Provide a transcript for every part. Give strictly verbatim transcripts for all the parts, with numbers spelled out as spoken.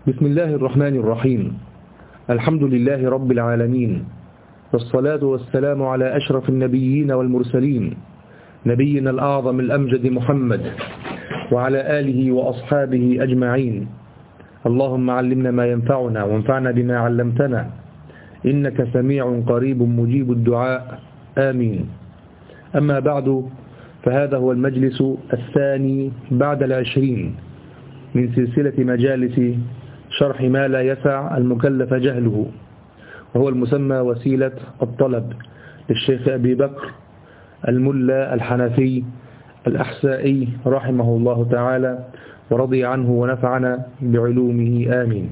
بسم الله الرحمن الرحيم. الحمد لله رب العالمين، والصلاة والسلام على أشرف النبيين والمرسلين، نبينا الأعظم الأمجد محمد وعلى آله وأصحابه أجمعين. اللهم علمنا ما ينفعنا وانفعنا بما علمتنا، إنك سميع قريب مجيب الدعاء، آمين. أما بعد، فهذا هو المجلس الثاني بعد العشرين من سلسلة مجالس شرح ما لا يسع المكلف جهله، وهو المسمى وسيلة الطلب للشيخ أبي بكر الملا الحنفي الأحسائي رحمه الله تعالى ورضي عنه ونفعنا بعلومه، آمين.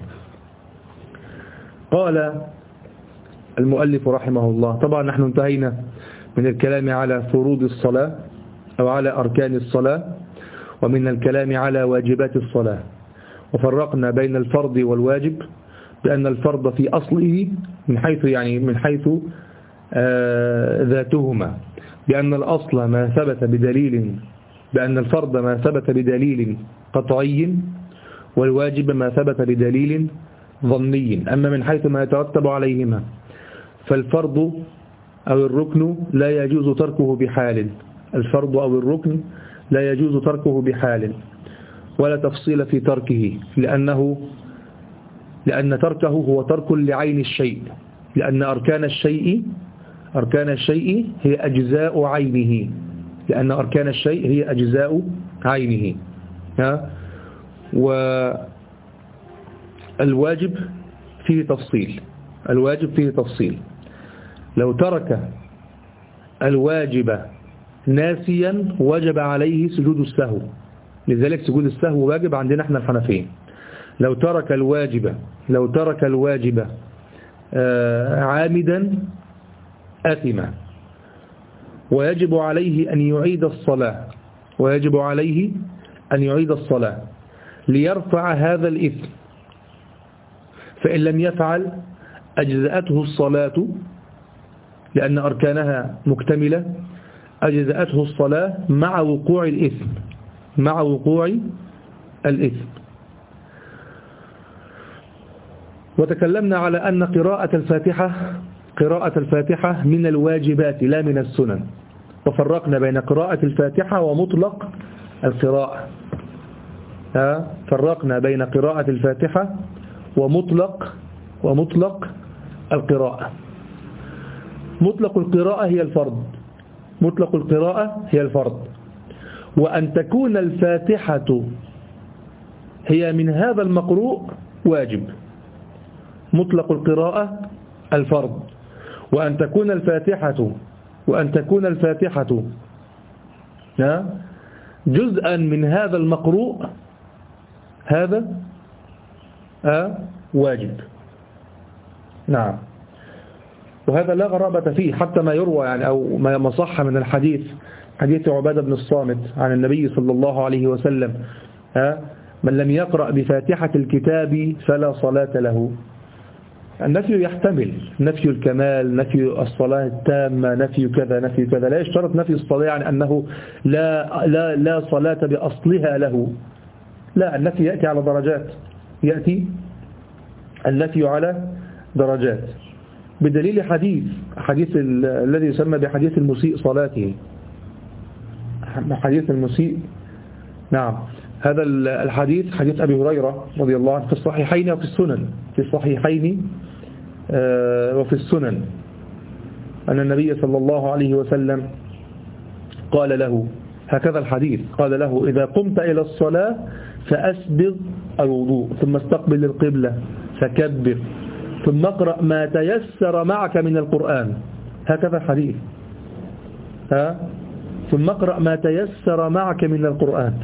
قال المؤلف رحمه الله، طبعا نحن انتهينا من الكلام على فروض الصلاة أو على أركان الصلاة، ومن الكلام على واجبات الصلاة، وفرقنا بين الفرض والواجب بأن الفرض في أصله من حيث يعني من حيث آه ذاتهما، بأن الأصل ما ثبت بدليل، بأن الفرض ما ثبت بدليل قطعي، والواجب ما ثبت بدليل ظني. أما من حيث ما يترتب عليهما، فالفرض أو الركن لا يجوز تركه بحال، الفرض أو الركن لا يجوز تركه بحال ولا تفصيل في تركه، لأنه لأن تركه هو ترك لعين الشيء، لأن أركان الشيء أركان الشيء هي أجزاء عينه، لأن أركان الشيء هي أجزاء عينه. ها؟ والواجب فيه تفصيل، الواجب فيه تفصيل. لو ترك الواجب ناسيا وجب عليه سجود السهو، لذلك سجود السهو واجب عندنا احنا الحنفيين. لو ترك الواجب لو ترك الواجب عامدا أثم، ويجب عليه أن يعيد الصلاة ويجب عليه أن يعيد الصلاة ليرفع هذا الإثم، فإن لم يفعل أجزأته الصلاة لأن أركانها مكتملة، أجزأته الصلاة مع وقوع الإثم مع وقوع الإثم. وتكلمنا على أن قراءة الفاتحة قراءة الفاتحة من الواجبات لا من السنن، وفرقنا بين قراءة الفاتحة ومطلق القراءة. ها؟ فرقنا بين قراءة الفاتحة ومطلق ومطلق القراءة. مطلق القراءة هي الفرض مطلق القراءة هي الفرض وأن تكون الفاتحة هي من هذا المقروء واجب. مطلق القراءة الفرض، وأن تكون الفاتحة وأن تكون الفاتحة جزءا من هذا المقروء، هذا واجب. نعم، وهذا لا غرابة فيه، حتى ما يروى يعني أو ما صح من الحديث، حديث عبادة بن الصامت عن النبي صلى الله عليه وسلم: من لم يقرأ بفاتحة الكتاب فلا صلاة له. النفي يحتمل نفي الكمال، نفي الصلاة التامة، نفي كذا نفي كذا، لا يشترط نفي الصلاة يعني أنه لا, لا, لا صلاة بأصلها له، لا، النفي يأتي على درجات، يأتي النفي على درجات بدليل حديث حديث الذي يسمى بحديث المسيء صلاته، حديث المسيء. نعم، هذا الحديث حديث أبي هريرة رضي الله عنه في الصحيحين وفي السنن في الصحيحين وفي السنن أن النبي صلى الله عليه وسلم قال له هكذا الحديث، قال له: إذا قمت إلى الصلاة فأسبغ الوضوء، ثم استقبل القبلة فكبر، ثم اقرأ ما تيسر معك من القرآن. هكذا الحديث، ها؟ ثم اقرأ ما تيسر معك من القرآن.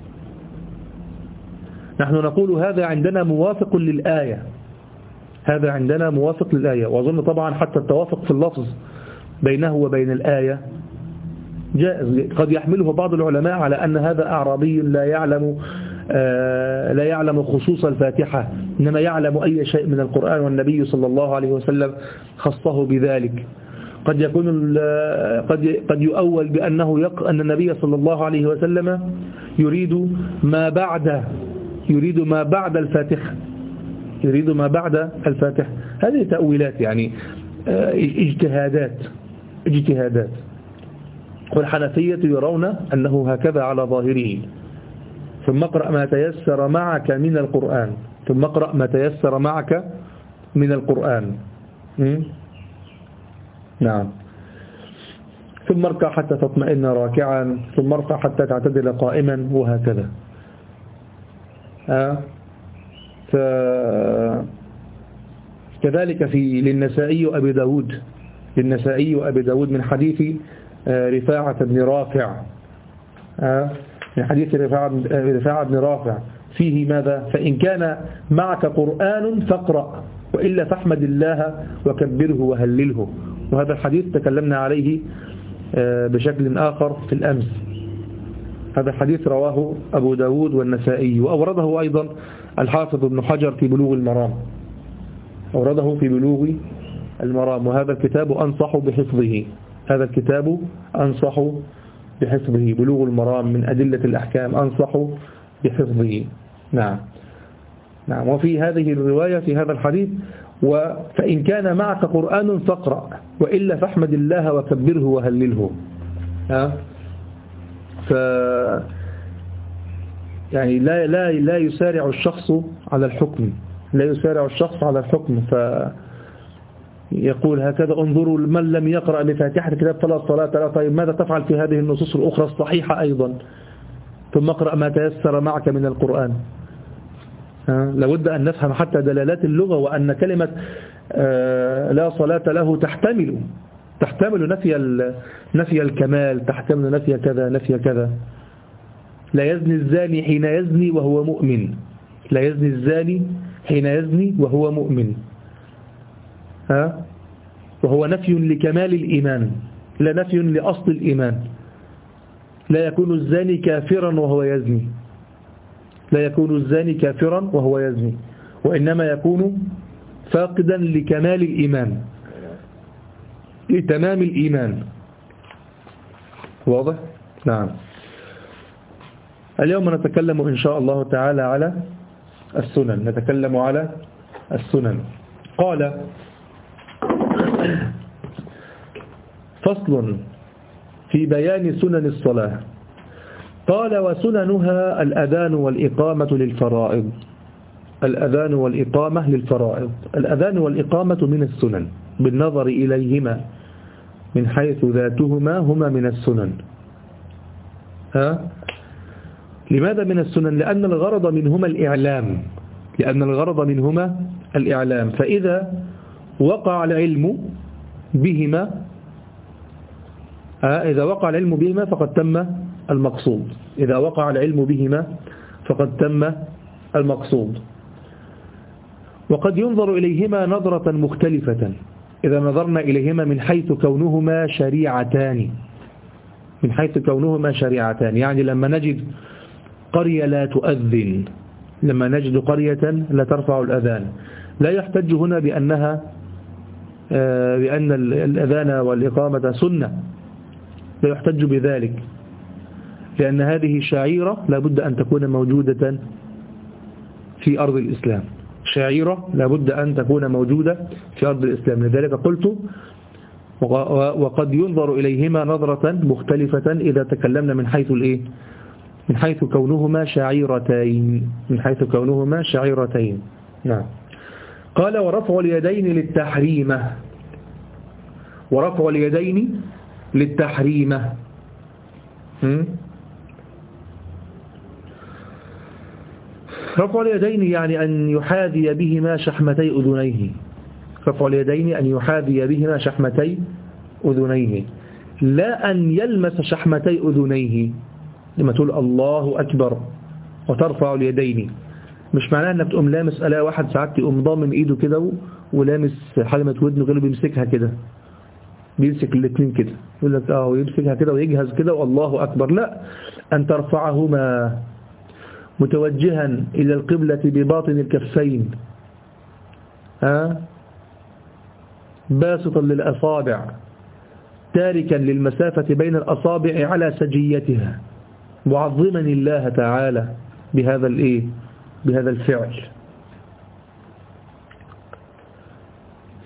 نحن نقول هذا عندنا موافق للآية، هذا عندنا موافق للآية، وأظن طبعا حتى التوافق في اللفظ بينه وبين الآية جائز. قد يحمله بعض العلماء على أن هذا أعرابي لا يعلم آه لا يعلم خصوص الفاتحة، إنما يعلم أي شيء من القرآن، والنبي صلى الله عليه وسلم خصه بذلك. قد يكون قد قد يؤول بأنه يق أن النبي صلى الله عليه وسلم يريد ما بعد يريد ما بعد الفاتحة، يريد ما بعد الفاتحة. هذه تأويلات يعني اجتهادات اجتهادات والحنفية يرون أنه هكذا على ظاهره. ثم اقرأ ما تيسر معك من القرآن ثم اقرأ ما تيسر معك من القرآن م? نعم. ثم اركع حتى تطمئن راكعا ثم ارفع حتى تعتدل قائما وهكذا. آه. ف... كذلك في للنسائي وأبي داود للنسائي وأبي داود من حديث رفاعة بن رافع آه. من حديث رفاعة بن رافع فيه ماذا؟ فإن كان معك قرآن فاقرأ وإلا فاحمد الله وكبره وهلله. وهذا الحديث تكلمنا عليه بشكل آخر في الأمس. هذا الحديث رواه أبو داود والنسائي وأورده أيضا الحافظ ابن حجر في بلوغ المرام أورده في بلوغ المرام. وهذا الكتاب أنصح بحفظه هذا الكتاب أنصح بحفظه بلوغ المرام من أدلة الأحكام أنصح بحفظه. نعم نعم. وفي هذه الرواية في هذا الحديث فإن كان معك قرآن فاقرأ وإلا فاحمد الله وكبره وهلله. ها ف يعني لا لا لا يسارع الشخص على الحكم لا يسارع الشخص على الحكم فيقول هكذا انظروا من لم يقرأ بفاتحة الكتاب فلا صلاة له. طيب ماذا تفعل في هذه النصوص الأخرى الصحيحة أيضا؟ ثم اقرأ ما تيسر معك من القرآن. لابد أن نفهم حتى دلالات اللغة وأن كلمة لا صلاة له تحتمل تحتمل نفي نفي الكمال تحتمل نفي كذا نفي كذا. لا يزني الزاني حين يزني وهو مؤمن لا يزني الزاني حين يزني وهو مؤمن ها وهو نفي لكمال الإيمان لا نفي لأصل الإيمان. لا يكون الزاني كافرا وهو يزني لا يكون الزاني كافرا وهو يزني وإنما يكون فاقدا لكمال الإيمان لتمام الإيمان. واضح؟ نعم. اليوم نتكلم إن شاء الله تعالى على السنن نتكلم على السنن. قال فصل في بيان سنن الصلاة. قال وسننها الأذان والإقامة للفرائض الأذان والإقامة للفرائض. الأذان والإقامة من السنن بالنظر إليهما من حيث ذاتهما هما من السنن. ها؟ لماذا من السنن؟ لأن الغرض منهما الإعلام لأن الغرض منهما الإعلام. فإذا وقع العلم بهما إذا وقع العلم بهما فقد تم المقصود إذا وقع العلم بهما فقد تم المقصود. وقد ينظر إليهما نظرة مختلفة إذا نظرنا إليهما من حيث كونهما شريعتان من حيث كونهما شريعتان. يعني لما نجد قرية لا تؤذن لما نجد قرية لا ترفع الأذان لا يحتج هنا بأنها بأن الأذان والإقامة سنة لا يحتج بذلك لأن هذه شعيرة لابد أن تكون موجودة في أرض الإسلام شعيرة لابد أن تكون موجودة في أرض الإسلام. لذلك قلت وقد ينظر إليهما نظرة مختلفة إذا تكلمنا من حيث الإيه من حيث كونهما شعيرتين من حيث كونهما شعيرتين. نعم. قال ورفع اليدين للتحريمة ورفع اليدين للتحريمة رفع اليدين يعني أن يحاذي بهما شحمتي أذنيه رفع اليدين أن يحاذي بهما شحمتي أذنيه لا أن يلمس شحمتي أذنيه. لما تقول الله أكبر وترفع اليدين مش معناه أنك تقوم لامس ألا واحد ساعات يقوم ضامن إيده كده ولامس حلمة ودنه غيره بيمسكها كده بيمسك الاثنين كده يقول لك اه ويمسكها كده ويجهز كده والله أكبر. لا أن ترفعهما متوجها إلى القبلة بباطن الكفين ها باسطا للأصابع تاركا للمسافة بين الأصابع على سجيتها معظما الله تعالى بهذا الايه بهذا الفعل.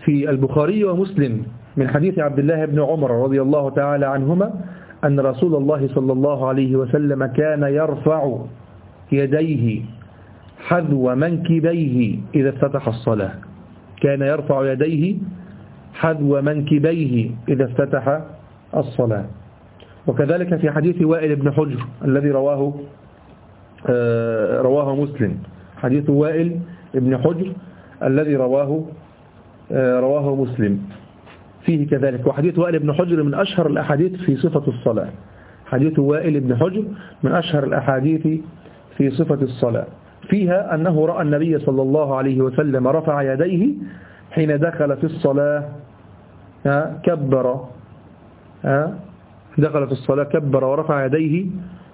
في البخاري ومسلم من حديث عبد الله بن عمر رضي الله تعالى عنهما أن رسول الله صلى الله عليه وسلم كان يرفع يديه حذو منكبيه إذا افتتح الصلاة. كان يرفع يديه حذو منكبيه إذا افتتح الصلاة. وكذلك في حديث وائل بن حجر الذي رواه آه رواه مسلم. حديث وائل بن حجر الذي رواه آه رواه مسلم فيه كذلك. وحديث وائل بن حجر من أشهر الأحاديث في صفة الصلاة. حديث وائل بن حجر من أشهر الأحاديث في صفة الصلاة، فيها أنه رأى النبي صلى الله عليه وسلم رفع يديه حين دخل في الصلاة كبر دخل في الصلاة كبر ورفع يديه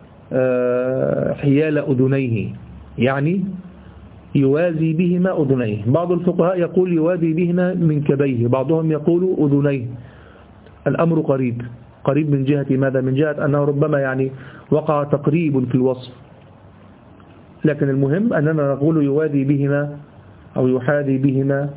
حيال أذنيه، يعني يوازي بهما أذنيه. بعض الفقهاء يقول يوازي بهما منكبيه، بعضهم يقول أذنيه. الأمر قريب قريب من جهة ماذا؟ من جهة أنه ربما يعني وقع تقريب في الوصف، لكن المهم أننا نقول يوازي بهما أو يحاذي بهما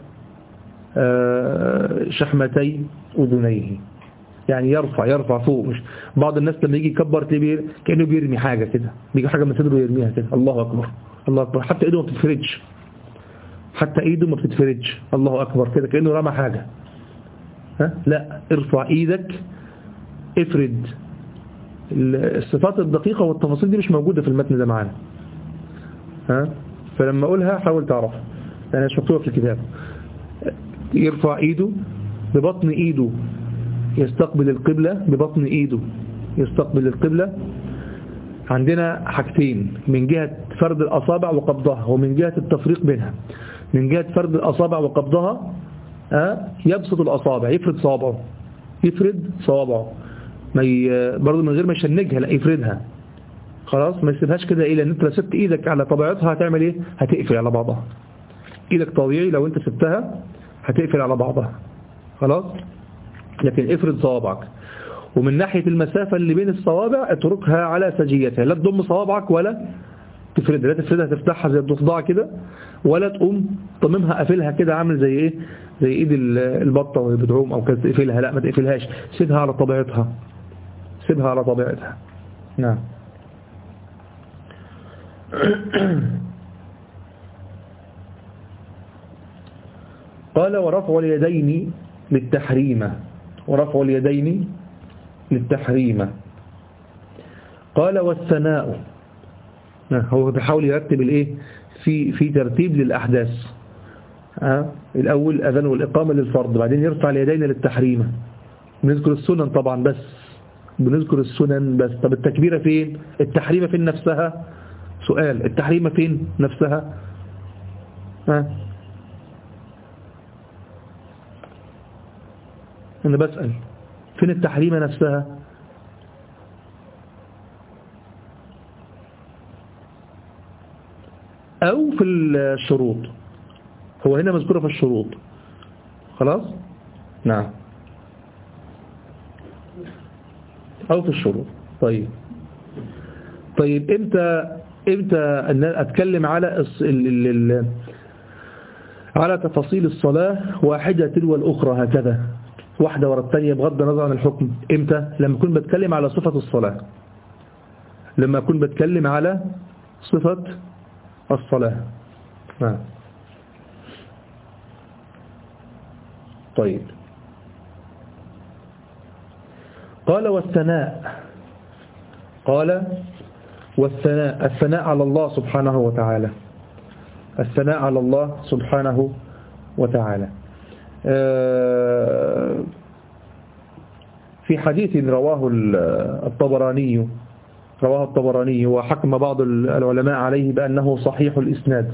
شحمتي أذنيه، يعني يرفع يرفع فوق. مش بعض الناس لما يجي يكبر كأنه بيرمي حاجة كده، بيجي حاجة من صدره يرميها كده، الله أكبر الله أكبر، حتى إيده ما بتتفرجش حتى إيده ما بتتفرجش الله أكبر كده كأنه رمى حاجة. ها؟ لا، ارفع إيدك، افرد. الصفات الدقيقة والتفاصيل دي مش موجودة في المتن ده معانا، ها؟ فلما أقولها حاول تعرف لأنها مش مكتوبة في الكتاب. يرفع إيده ببطن إيده يستقبل القبلة، ببطن إيده يستقبل القبلة. عندنا حاجتين، من جهة فرد الأصابع وقبضها ومن جهة التفريق بينها. من جهة فرد الأصابع وقبضها أه؟ يبسط الأصابع، يفرد صوابعه يفرد صوابعه ما ي... برضه من غير ما يشنجها، لا يفردها خلاص، ما يسيبهاش كده. إيه؟ لأن أنت لو سبت إيدك على طبيعتها هتعمل إيه؟ هتقفل على بعضها. إيدك طبيعي لو أنت سبتها هتقفل على بعضها خلاص، لكن افرد صوابعك. ومن ناحية المسافة اللي بين الصوابع اتركها على سجيتها، لا تضم صوابعك ولا تفردها، لا تفردها تفتحها زي الضفدعة كده، ولا تقوم طممها قافلها كده عامل زي ايه، زي ايد البطة وهي بتعوم او كده تقفلها، لا ما تقفلهاش، سيبها على طبيعتها سيبها على طبيعتها. نعم. قال ورفع اليدين للتحريم، ورفع اليدين للتحريم. قال والثناء، هو بيحاول يرتب الايه في في ترتيب للاحداث. ها الاول الاذان والاقامه للفرض، بعدين يرفع اليدين للتحريم. بنذكر السنن طبعا، بس بنذكر السنن بس. طب التكبيره فين؟ التحريمه فين نفسها؟ سؤال، التحريمه فين نفسها؟ ها أنا بسأل، فين التحريمة نفسها؟ أو في الشروط؟ هو هنا مذكورة في الشروط خلاص؟ نعم، أو في الشروط. طيب طيب إمتى إمتى أن أتكلم على ال ال ال على تفاصيل الصلاة واحدة تلو الأخرى هكذا، واحدة ورا الثانية بغض النظر عن الحكم؟ امتى؟ لما أكون بتكلم على صفة الصلاة، لما أكون بتكلم على صفة الصلاة. آه. طيب قال والثناء، قال والثناء، الثناء على الله سبحانه وتعالى، الثناء على الله سبحانه وتعالى. في حديث رواه الطبراني رواه الطبراني وحكم بعض العلماء عليه بأنه صحيح الإسناد،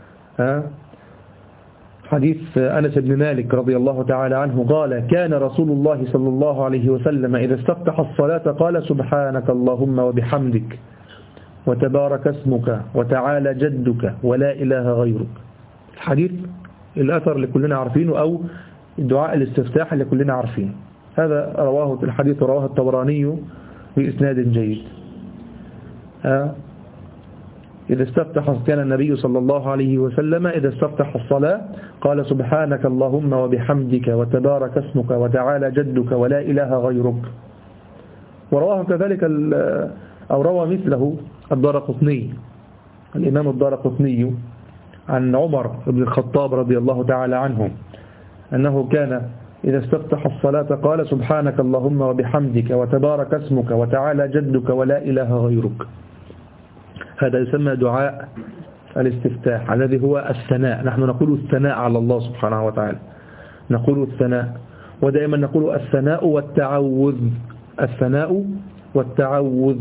حديث أنس بن مالك رضي الله تعالى عنه قال كان رسول الله صلى الله عليه وسلم إذا استفتح الصلاة قال سبحانك اللهم وبحمدك وتبارك اسمك وتعالى جدك ولا إله غيرك. الحديث الأثر اللي كلنا عارفينه، أو الدعاء الاستفتاح اللي كلنا عارفينه، هذا رواه الحديث رواه الطبراني بإسناد جيد. إذا استفتح كان النبي صلى الله عليه وسلم إذا استفتح الصلاة قال سبحانك اللهم وبحمدك وتبارك اسمك وتعالى جدك ولا إله غيرك. ورواه كذلك أو روى مثله الدارقطني الإمام الدارقطني عن عمر بن الخطاب رضي الله تعالى عنه أنه كان إذا استفتح الصلاة قال سبحانك اللهم وبحمدك وتبارك اسمك وتعالى جدك ولا إله غيرك. هذا يسمى دعاء الاستفتاح الذي هو الثناء. نحن نقول الثناء على الله سبحانه وتعالى، نقول الثناء، ودائما نقول الثناء والتعوذ، الثناء والتعوذ.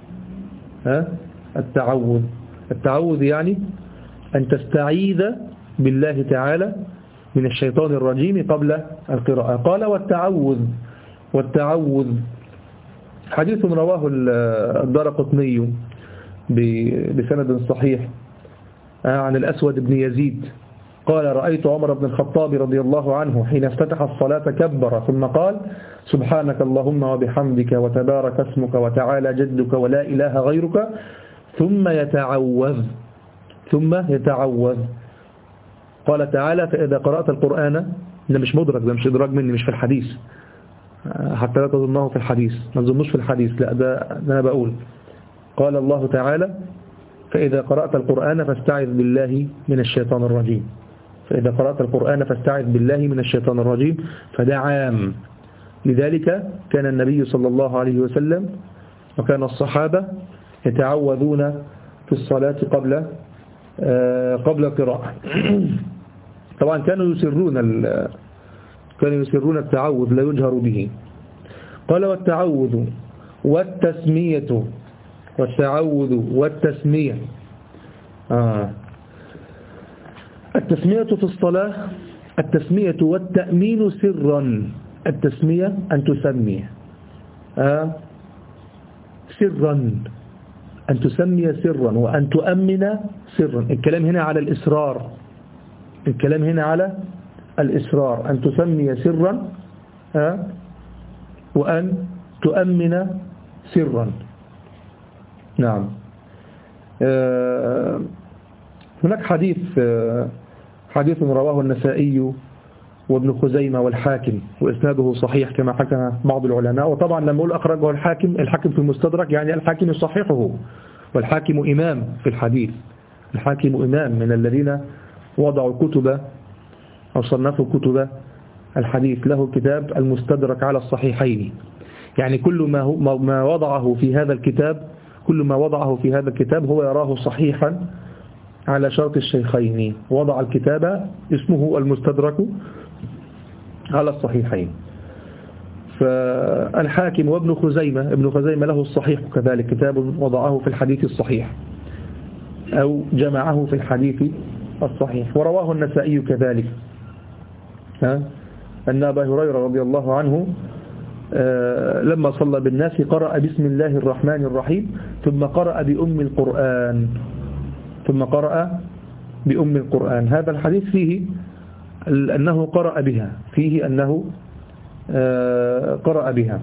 ها؟ التعوذ التعوذ يعني أن تستعيذ بالله تعالى من الشيطان الرجيم قبل القراءة. قال والتعوذ والتعوذ حديث رواه الدارقطني بسند صحيح عن الأسود بن يزيد قال رأيت عمر بن الخطاب رضي الله عنه حين افتتح الصلاة كبر ثم قال سبحانك اللهم وبحمدك وتبارك اسمك وتعالى جدك ولا إله غيرك ثم يتعوذ ثم يتعوذ. قال تعالى فإذا قرأت القرآن، ده مش مدرك، ده مش إدراج مني، مش في الحديث حتى لا تظنه في الحديث، ما تظنوش في الحديث، لا ده, ده أنا بقول. قال الله تعالى فإذا قرأت القرآن فاستعذ بالله من الشيطان الرجيم، فإذا قرأت القرآن فاستعذ بالله من الشيطان الرجيم، فده عام. لذلك كان النبي صلى الله عليه وسلم وكان الصحابة يتعوذون في الصلاة قبل قبل القراءة. طبعا كانوا يسرون كانوا يسرون التعوذ لا يجهر به. قال والتعوذ والتسمية والتعوذ والتسمية آه. التسمية في الصلاة التسمية والتأمين سرا. التسمية أن تسمي آه. سرا، أن تسمي سرا وأن تؤمن سرا. الكلام هنا على الإسرار، الكلام هنا على الإسرار، أن تسمي سرا آه. وأن تؤمن سرا. نعم. آه هناك حديث آه حديث رواه النسائي وابن خزيمة والحاكم وإسناده صحيح كما حكى بعض العلماء. وطبعا لما أقول أخرجه الحاكم، الحاكم في المستدرك يعني الحاكم يصححه، والحاكم إمام في الحديث، الحاكم إمام من الذين وضعوا كتب أو صنفوا كتب الحديث، له كتاب المستدرك على الصحيحين. يعني كل ما هو ما وضعه في هذا الكتاب كل ما وضعه في هذا الكتاب هو يراه صحيحا على شرط الشيخين. وضع الكتاب اسمه المستدرك على الصحيحين. فالحاكم وابن خزيمة ابن خزيمة له الصحيح كذلك، كتاب وضعه في الحديث الصحيح أو جمعه في الحديث الصحيح. ورواه النسائي كذلك أن أبا هريرة رضي الله عنه لما صلى بالناس قرأ بسم الله الرحمن الرحيم ثم قرأ بأم القرآن ثم قرأ بأم القرآن. هذا الحديث فيه أنه قرأ بها، فيه أنه قرأ بها.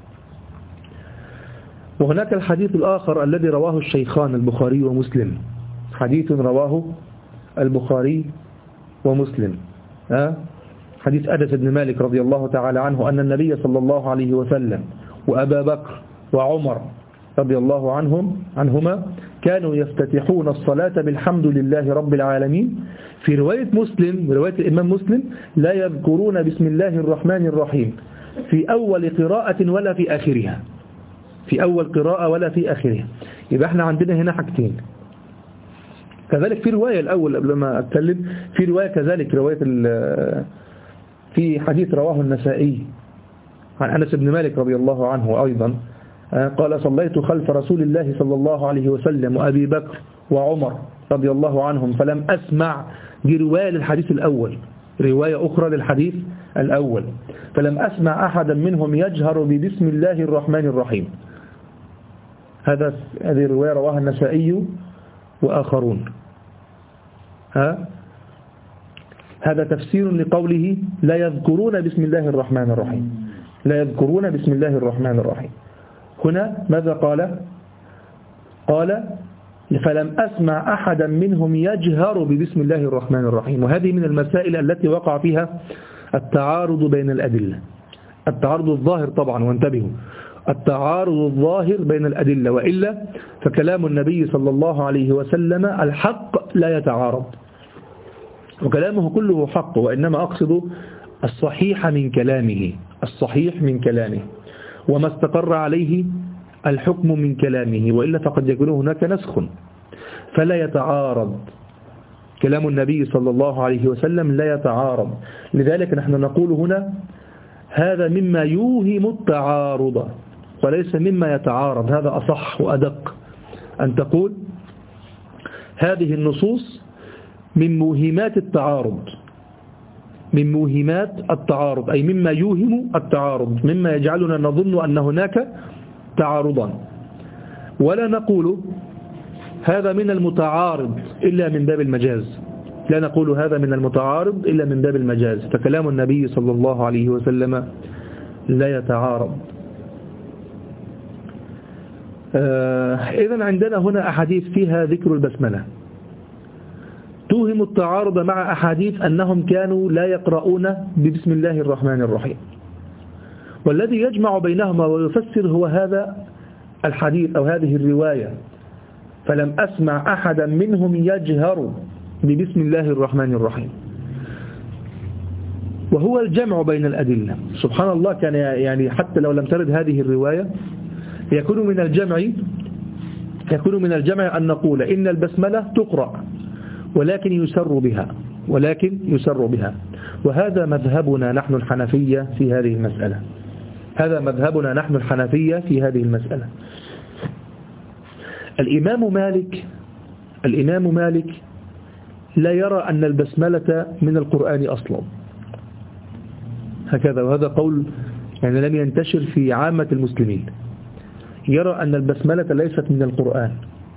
وهناك الحديث الآخر الذي رواه الشيخان البخاري ومسلم، حديث رواه البخاري ومسلم حديث أنس بن مالك رضي الله تعالى عنه أن النبي صلى الله عليه وسلم وأبا بكر وعمر رضي الله عنهم عنهما كانوا يفتتحون الصلاة بالحمد لله رب العالمين. في رواية مسلم، رواية الإمام مسلم، لا يذكرون بسم الله الرحمن الرحيم في أول قراءة ولا في آخرها، في أول قراءة ولا في آخرها. يبقى احنا عندنا هنا حاجتين. كذلك في رواية الأول قبل ما أتكلم، في رواية كذلك رواية في حديث رواه النسائي عن أنس بن مالك رضي الله عنه أيضا قال صليت خلف رسول الله صلى الله عليه وسلم وأبي بكر وعمر رضي الله عنهم فلم أسمع، دي رواية للحديث الأول، رواية أخرى للحديث الأول، فلم أسمع أحدا منهم يجهر ببسم الله الرحمن الرحيم. هذا هذه الرواية رواها النسائي وآخرون. ها هذا تفسير لقوله لا يذكرون بسم الله الرحمن الرحيم، لا يذكرون بسم الله الرحمن الرحيم. هنا ماذا قال؟ قال فلم أسمع أحدا منهم يجهر ببسم الله الرحمن الرحيم. وهذه من المسائل التي وقع فيها التعارض بين الأدلة، التعارض الظاهر طبعا، وانتبهوا، التعارض الظاهر بين الأدلة، وإلا فكلام النبي صلى الله عليه وسلم الحق لا يتعارض، وكلامه كله حق، وإنما أقصد الصحيح من كلامه، الصحيح من كلامه، وما استقر عليه الحكم من كلامه، وإلا فقد يكون هناك نسخ فلا يتعارض. كلام النبي صلى الله عليه وسلم لا يتعارض. لذلك نحن نقول هنا هذا مما يوهم التعارض وليس مما يتعارض. هذا أصح وأدق أن تقول هذه النصوص من موهمات التعارض، من موهمات التعارض، أي مما يوهم التعارض، مما يجعلنا نظن أن هناك تعارضا، ولا نقول هذا من المتعارض إلا من باب المجاز، لا نقول هذا من المتعارض إلا من باب المجاز. فكلام النبي صلى الله عليه وسلم لا يتعارض. آه إذن عندنا هنا أحاديث فيها ذكر البسملة توهم التعارض مع أحاديث أنهم كانوا لا يقرؤون ببسم الله الرحمن الرحيم، والذي يجمع بينهما ويفسر هو هذا الحديث أو هذه الرواية، فلم أسمع أحدا منهم يجهر ببسم الله الرحمن الرحيم، وهو الجمع بين الأدلة. سبحان الله، كان يعني حتى لو لم ترد هذه الرواية يكون من الجمع يكون من الجمع أن نقول إن البسملة تقرأ ولكن يسر بها ولكن يسر بها وهذا مذهبنا نحن الحنفية في هذه المسألة. هذا مذهبنا نحن الحنفية في هذه المسألة. الإمام مالك الإمام مالك لا يرى أن البسملة من القرآن أصلا، هكذا، وهذا قول يعني لم ينتشر في عامة المسلمين، يرى أن البسملة ليست من القرآن.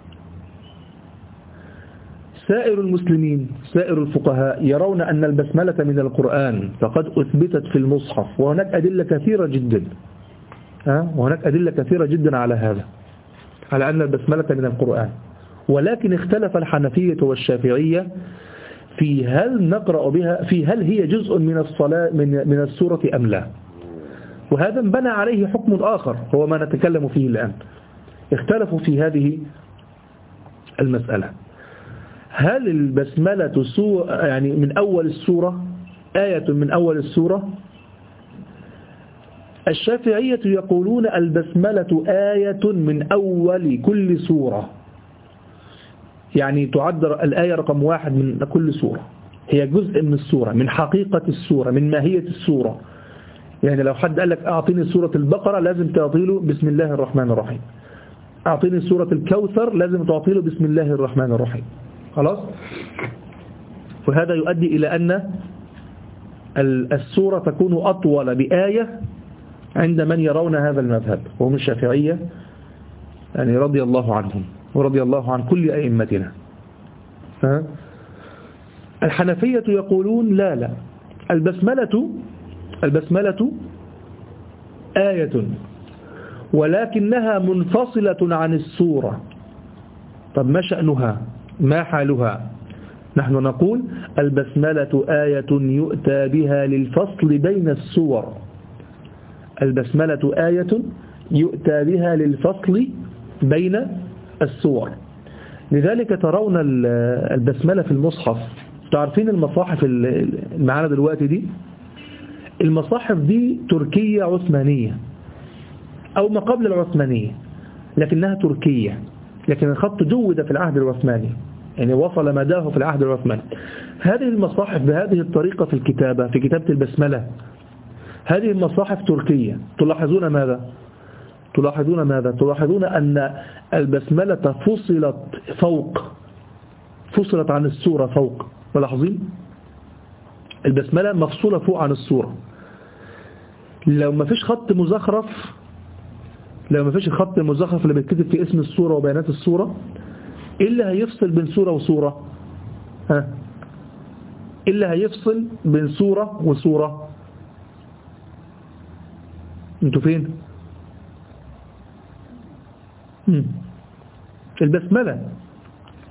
سائر المسلمين سائر الفقهاء يرون أن البسملة من القرآن، فقد أثبتت في المصحف، وهناك أدلة كثيرة جدا ها وهناك أدلة كثيرة جدا على هذا، على أن البسملة من القرآن. ولكن اختلف الحنفية والشافعية في هل نقرأ بها، في هل هي جزء من الصلاة من من السورة أم لا، وهذا انبنى عليه حكم آخر هو ما نتكلم فيه الآن. اختلفوا في هذه المسألة، هل البسملة سورة يعني من أول السورة، آية من أول السورة؟ الشافعية يقولون البسملة آية من أول كل سورة، يعني تعد الآية رقم واحد من كل سورة، هي جزء من السورة، من حقيقة السورة، من ماهية السورة. يعني لو حد قال لك أعطيني سورة البقرة لازم تعطيله بسم الله الرحمن الرحيم، أعطيني سورة الكوثر لازم تعطيله بسم الله الرحمن الرحيم، خلاص. وهذا يؤدي إلى أن السورة تكون أطول بآية عند من يرون هذا المذهب، وهم الشافعية يعني رضي الله عنهم ورضي الله عن كل أئمتنا. الحنفية يقولون لا لا البسملة البسملة آية ولكنها منفصلة عن السورة. طب ما شأنها؟ ما حالها؟ نحن نقول البسملة آية يؤتى بها للفصل بين السور. البسملة آية يؤتى بها للفصل بين السور. لذلك ترون البسملة في المصحف. تعرفين المصاحف المعانا دلوقتي دي، المصاحف دي تركية عثمانية أو ما قبل العثمانية، لكنها تركية، لكن الخط جود في العهد العثماني، يعني وصل مداه في العهد العثماني. هذه المصاحف بهذه الطريقة في الكتابة، في كتابة البسملة، هذه المصاحف تركية. تلاحظون ماذا؟ تلاحظون ماذا؟ تلاحظون أن البسملة فصلت فوق، فصلت عن السورة فوق. ملاحظين؟ البسملة مفصولة فوق عن السورة. لو ما فيش خط مزخرف، لو ما فيش الخط المزخرف اللي بيتكتب في اسم السورة وبيانات السورة، إيه اللي هيفصل بين سورة وسورة؟ ها؟ إيه اللي هيفصل بين سورة وسورة؟ انتوا فين؟ مم. البسملة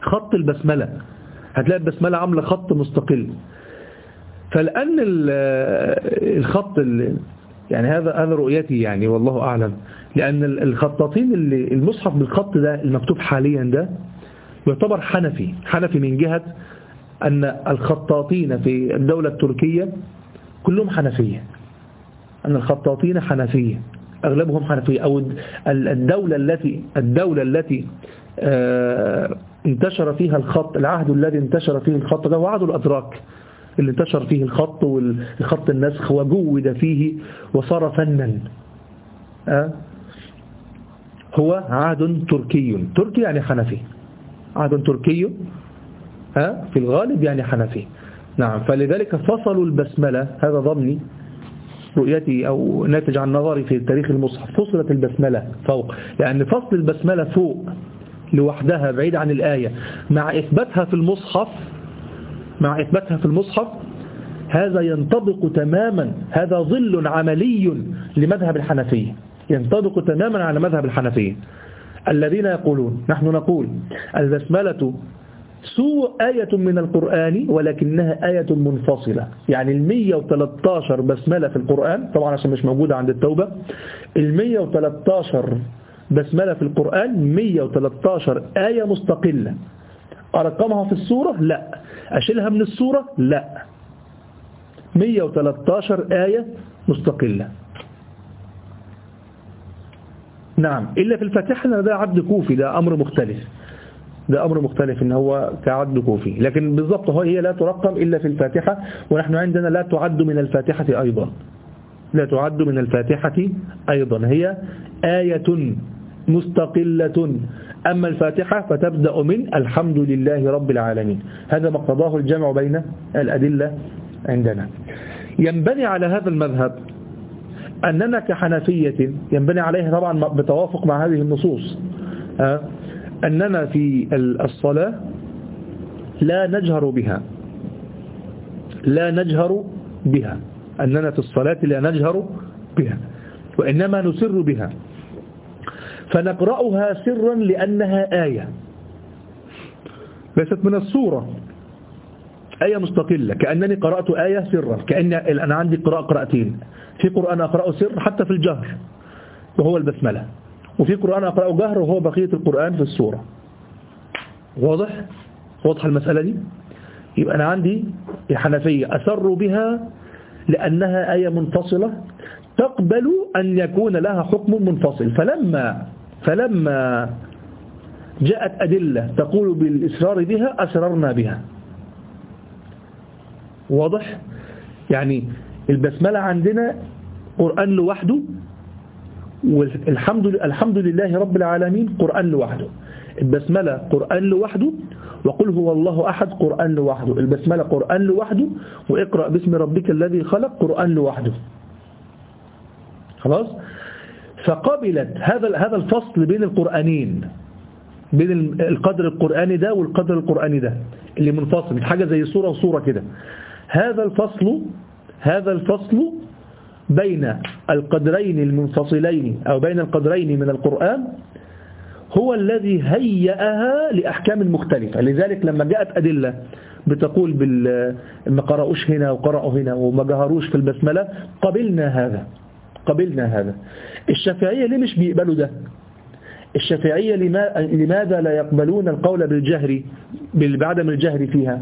خط البسملة، هتلاقي البسملة عاملة خط مستقل. فالآن الخط يعني هذا هذا رؤيتي يعني والله أعلم، لأن الخطاطين اللي المصحف بالخط ده المكتوب حاليا ده يعتبر حنفي حنفي من جهة أن الخطاطين في الدولة التركية كلهم حنفية، أن الخطاطين حنفية أغلبهم حنفية، أو الدولة التي الدولة التي انتشر فيها الخط، العهد الذي انتشر فيه الخط ده هو عهد الأتراك اللي انتشر فيه الخط والخط النسخ وجود فيه وصار فنا. هو عهد تركي، تركي يعني حنفي، عهد تركي في الغالب يعني حنفي. نعم، فلذلك فصلوا البسملة، هذا ظني رؤيتي أو ناتج عن نظري في تاريخ المصحف، فصلت البسملة فوق، لأن فصل البسملة فوق لوحدها بعيد عن الآية مع إثباتها في المصحف مع إثباتها في المصحف هذا ينطبق تماما، هذا ظل عملي لمذهب الحنفية، ينطبق تماما على مذهب الحنفية الذين يقولون، نحن نقول البسملة سوء آية من القرآن ولكنها آية منفصلة. يعني المية وتلتاشر بسملة في القرآن، طبعا عشان مش موجودة عند التوبة، المية وتلتاشر بسملة في القرآن مية وتلتاشر آية مستقلة. أرقمها في السورة؟ لا. أشيلها من السورة؟ لا. مية وتلتاشر آية مستقلة. نعم، إلا في الفاتحة ده عد كوفي، ده أمر مختلف، ده أمر مختلف إن هو كعد كوفي، لكن بالضبط هي لا ترقم إلا في الفاتحة، ونحن عندنا لا تعد من الفاتحة أيضا، لا تعد من الفاتحة أيضا، هي آية مستقلة. أما الفاتحة فتبدأ من الحمد لله رب العالمين. هذا ما اقتضاه الجمع بين الأدلة عندنا. ينبني على هذا المذهب أننا كحنفية ينبني عليه طبعا بتوافق مع هذه النصوص أننا في الصلاة لا نجهر بها لا نجهر بها أننا في الصلاة لا نجهر بها وإنما نسر بها، فنقرأها سرا لأنها آية ليست من السورة، آية مستقلة، كأنني قرأت آية سرا، كأن أنا عندي قراءة قراءتين، في قرآن أقرأه سر حتى في الجهر وهو البسملة، وفي قرآن أقرأه جهر وهو بقية القرآن في السورة. واضح؟ واضح المسألة دي؟ يبقى أنا عندي الحنفية أسروا بها لأنها آية منفصلة تقبل أن يكون لها حكم منفصل، فلما فلما جاءت أدلة تقول بالإسرار بها أسررنا بها. واضح؟ يعني البسملة عندنا قرآن لوحده، والحمد الحمد لله رب العالمين قرآن لوحده، البسملة قرآن لوحده، وقل هو الله أحد قرآن لوحده، البسملة قرآن لوحده، وإقرأ باسم ربك الذي خلق قرآن لوحده. خلاص؟ فقبلت هذا هذا الفصل بين القرآنين، بين القدر القرآني ده والقدر القرآني ده اللي منفصل، حاجة زي صورة وصورة كده. هذا الفصل هذا الفصل بين القدرين المنفصلين أو بين القدرين من القرآن هو الذي هيئها لأحكام مختلفة. لذلك لما جاءت أدلة بتقول بال ما قرأوش هنا وقرأوا هنا وما جهروش في البسملة، قبلنا هذا قبلنا هذا. الشافعية ليه مش بيقبلوا ده؟ الشافعية لماذا لا يقبلون القول بالجهر بعدم الجهر فيها؟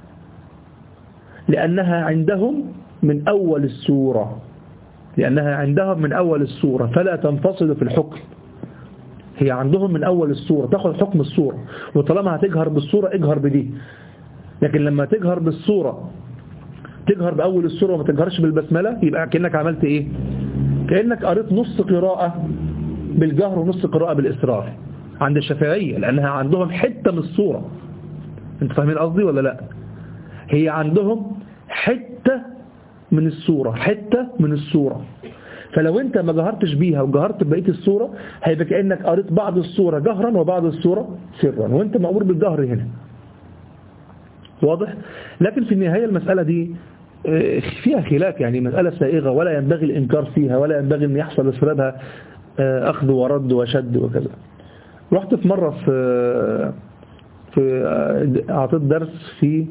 لأنها عندهم من أول السورة لأنها عندهم من أول السورة فلا تنفصل في الحكم. هي عندهم من أول السورة تأخذ حكم السورة، وطالما هتجهر بالسورة اجهر بدي. لكن لما تجهر بالسورة تجهر بأول السورة وما تجهرش بالبسملة، يبقى كأنك عملت إيه؟ كأنك قريت نص قراءة بالجهر ونص قراءة بالإسرار عند الشافعية، لأنها عندهم حتة من السورة. انت فاهمين قصدي ولا لا؟ هي عندهم حتة من السورة حتة من السورة فلو انت ما جهرتش بيها وجهرت ببقية السورة هيبقى كأنك قريت بعض السورة جهرا وبعض السورة سرا، وانت مأمور بالجهر هنا. واضح؟ لكن في النهاية المسألة دي فيها خلاف، يعني مسألة سائغة ولا ينبغي الإنكار فيها ولا ينبغي أن يحصل بسببها أخذ ورد وشد وكذا. رحت في مرة في في أعطيت درس في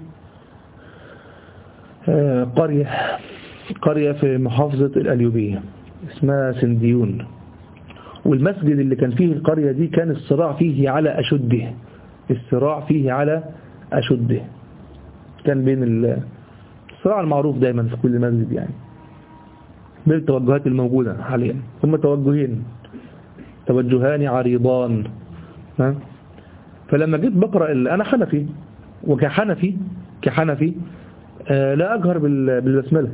قرية قرية في محافظة القليوبية اسمها سنديون، والمسجد اللي كان فيه القرية دي كان الصراع فيه على أشده الصراع فيه على أشده كان بين الصراع المعروف دايما في كل مسجد يعني بين التوجهات الموجودة حاليا. هم توجهين توجهان عريضان. ها؟ فلما جيت بقرأ أنا حنفي وكحنفي كحنفي آه لا أجهر بالبسملة،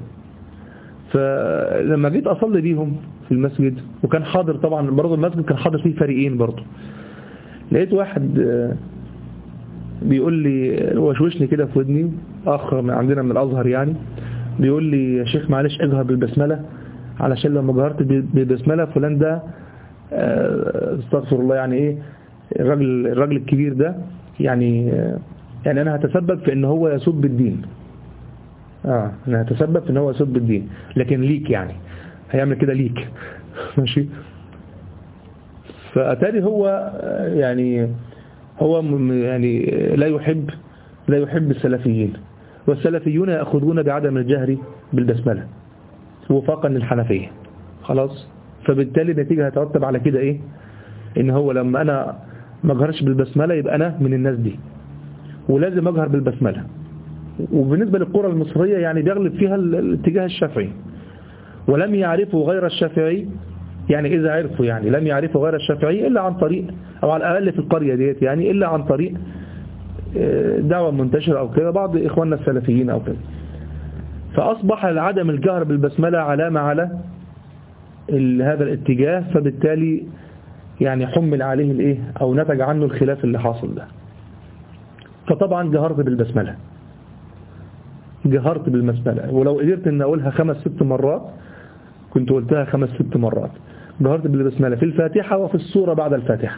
فلما جيت أصلي بيهم في المسجد وكان حاضر طبعا برضه المسجد كان حاضر فيه فريقين برضه، لقيت واحد آه بيقول لي وشوشني كده في ودني، أخ عندنا من الأزهر يعني، بيقول لي يا شيخ معلش اجهر بالبسملة علشان لما جهرت بالبسملة فلان ده آه استغفر الله يعني ايه الراجل الراجل الكبير ده يعني يعني انا هتسبب في ان هو يسب الدين. اه انا هتسبب في ان هو يسب الدين لكن ليك يعني هيعمل كده ليك ماشي. فاتاري هو يعني هو يعني لا يحب لا يحب السلفيين، والسلفيون يأخذون بعدم الجهر بالبسملة وفاقا للحنفية خلاص. فبالتالي النتيجة هترتب على كده ايه ان هو لما انا ما اجهرش بالبسملة يبقى انا من الناس دي ولازم اجهر بالبسملة. وبالنسبة للقرى المصرية يعني بيغلب فيها الاتجاه الشافعي، ولم يعرفوا غير الشافعي يعني إذا عرفوا يعني لم يعرفوا غير الشافعي إلا عن طريق أو على الأقل في القرية ديت يعني إلا عن طريق دعوة منتشرة أو كده بعض إخواننا السلفيين أو كده. فأصبح عدم الجهر بالبسملة علامة على هذا الاتجاه، فبالتالي يعني حمل عليه الإيه أو نتج عنه الخلاف اللي حاصل ده. فطبعا جهرت بالبسملة جهرت بالبسملة ولو قدرت ان اقولها خمس ست مرات كنت قلتها خمس ست مرات. جهرت بالبسملة في الفاتحة وفي السورة بعد الفاتحة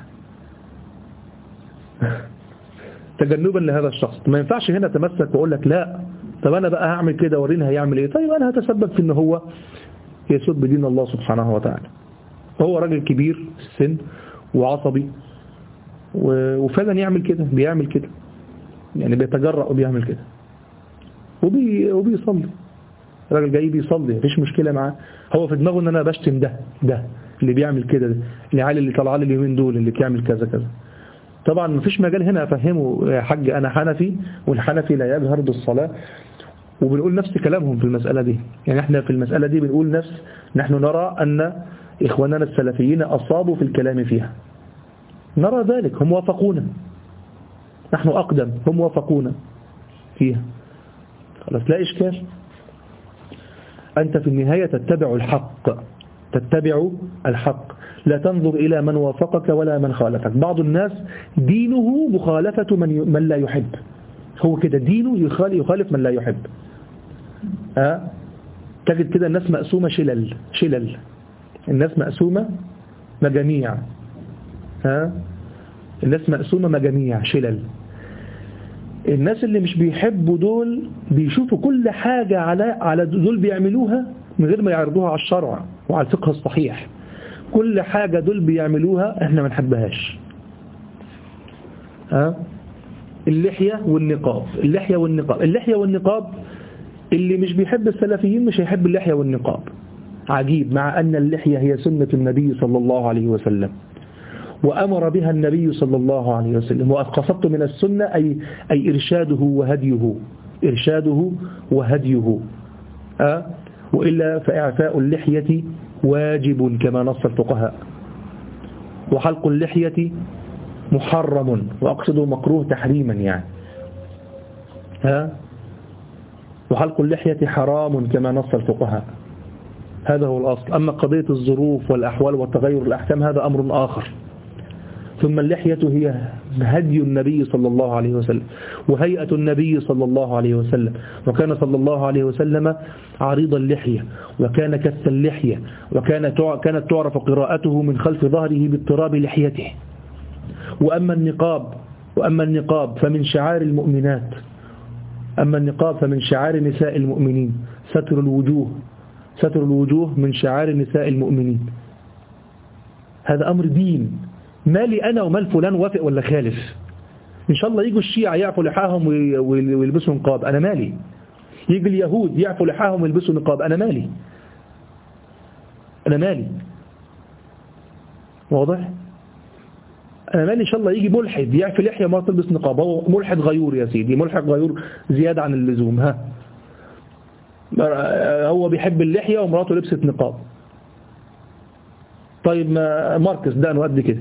تجنبا لهذا الشخص. ما ينفعش هنا تمسك واقول لك لا طب انا بقى هعمل كده ورينا هيعمل ايه. طيب انا هتسبب في ان هو يسب دين الله سبحانه وتعالى. هو راجل كبير في السن وعصبي وفعلا يعمل كده بيعمل كده يعني بيتجرأ وبيعمل كده وبي وبيصلي. الراجل جاي بيصلي مفيش مشكلة معاه، هو في دماغه ان انا بشتم ده ده اللي بيعمل كده العيال اللي طالعه لي اليومين دول اللي بيعمل كذا كذا. طبعا مفيش مجال هنا افهمه يا حاج انا حنفي والحنفي لا يجهر بالصلاة، وبنقول نفس كلامهم في المسألة دي. يعني احنا في المسألة دي بنقول نفس نحن نرى ان اخواننا السلفيين اصابوا في الكلام فيها، نرى ذلك هم وافقونا، نحن اقدم هم وافقونا فيها خلاص لا إشكال. أنت في النهاية تتبع الحق تتبع الحق لا تنظر إلى من وافقك ولا من خالفك. بعض الناس دينه مخالفة من, من لا يحب، هو كده دينه يخالف من لا يحب. أه؟ تجد كده الناس مقسومة شلل شلل الناس مقسومة مجاميع. أه؟ الناس مقسومة مجاميع شلل. الناس اللي مش بيحبوا دول بيشوفوا كل حاجة على على دول بيعملوها من غير ما يعرضوها على الشرع وعلى الفقه الصحيح. كل حاجة دول بيعملوها احنا ما نحبهاش. ها اللحية والنقاب اللحية والنقاب اللحية والنقاب اللي مش بيحب السلفيين مش هيحب اللحية والنقاب. عجيب، مع أن اللحية هي سنة النبي صلى الله عليه وسلم وأمر بها النبي صلى الله عليه وسلم. وقصدت من السنة أي, أي إرشاده وهديه إرشاده وهديه أه؟ وإلا فإعفاء اللحية واجب كما نص الفقهاء، وحلق اللحية محرم وأقصد مكروه تحريما يعني ها أه؟ وحلق اللحية حرام كما نص الفقهاء. هذا هو الأصل. أما قضية الظروف والأحوال وتغير الأحكام هذا أمر آخر. ثم اللحية هي هدي النبي صلى الله عليه وسلم وهيئة النبي صلى الله عليه وسلم، وكان صلى الله عليه وسلم عريض اللحية وكان كث اللحية وكان كانت تعرف قراءته من خلف ظهره باضطراب لحيته. وأما النقاب وأما النقاب فمن شعار المؤمنات أما النقاب فمن شعار نساء المؤمنين. ستر الوجوه ستر الوجوه من شعار نساء المؤمنين. هذا أمر دين، ما لي أنا ومال فلان وافق ولا خالف. إن شاء الله يجوا الشيعة يعفوا لحاهم ويلبسوا نقاب، أنا مالي. يجي اليهود يعفوا لحاهم ويلبسوا نقاب، أنا مالي أنا مالي واضح؟ أنا مالي. إن شاء الله يجي ملحد يعفي لحية ما تلبس نقاب، هو ملحد غيور يا سيدي، ملحد غيور زيادة عن اللزوم. ها هو بيحب اللحية ومراته لبست نقاب. طيب ما ماركس ده أنا قد كده،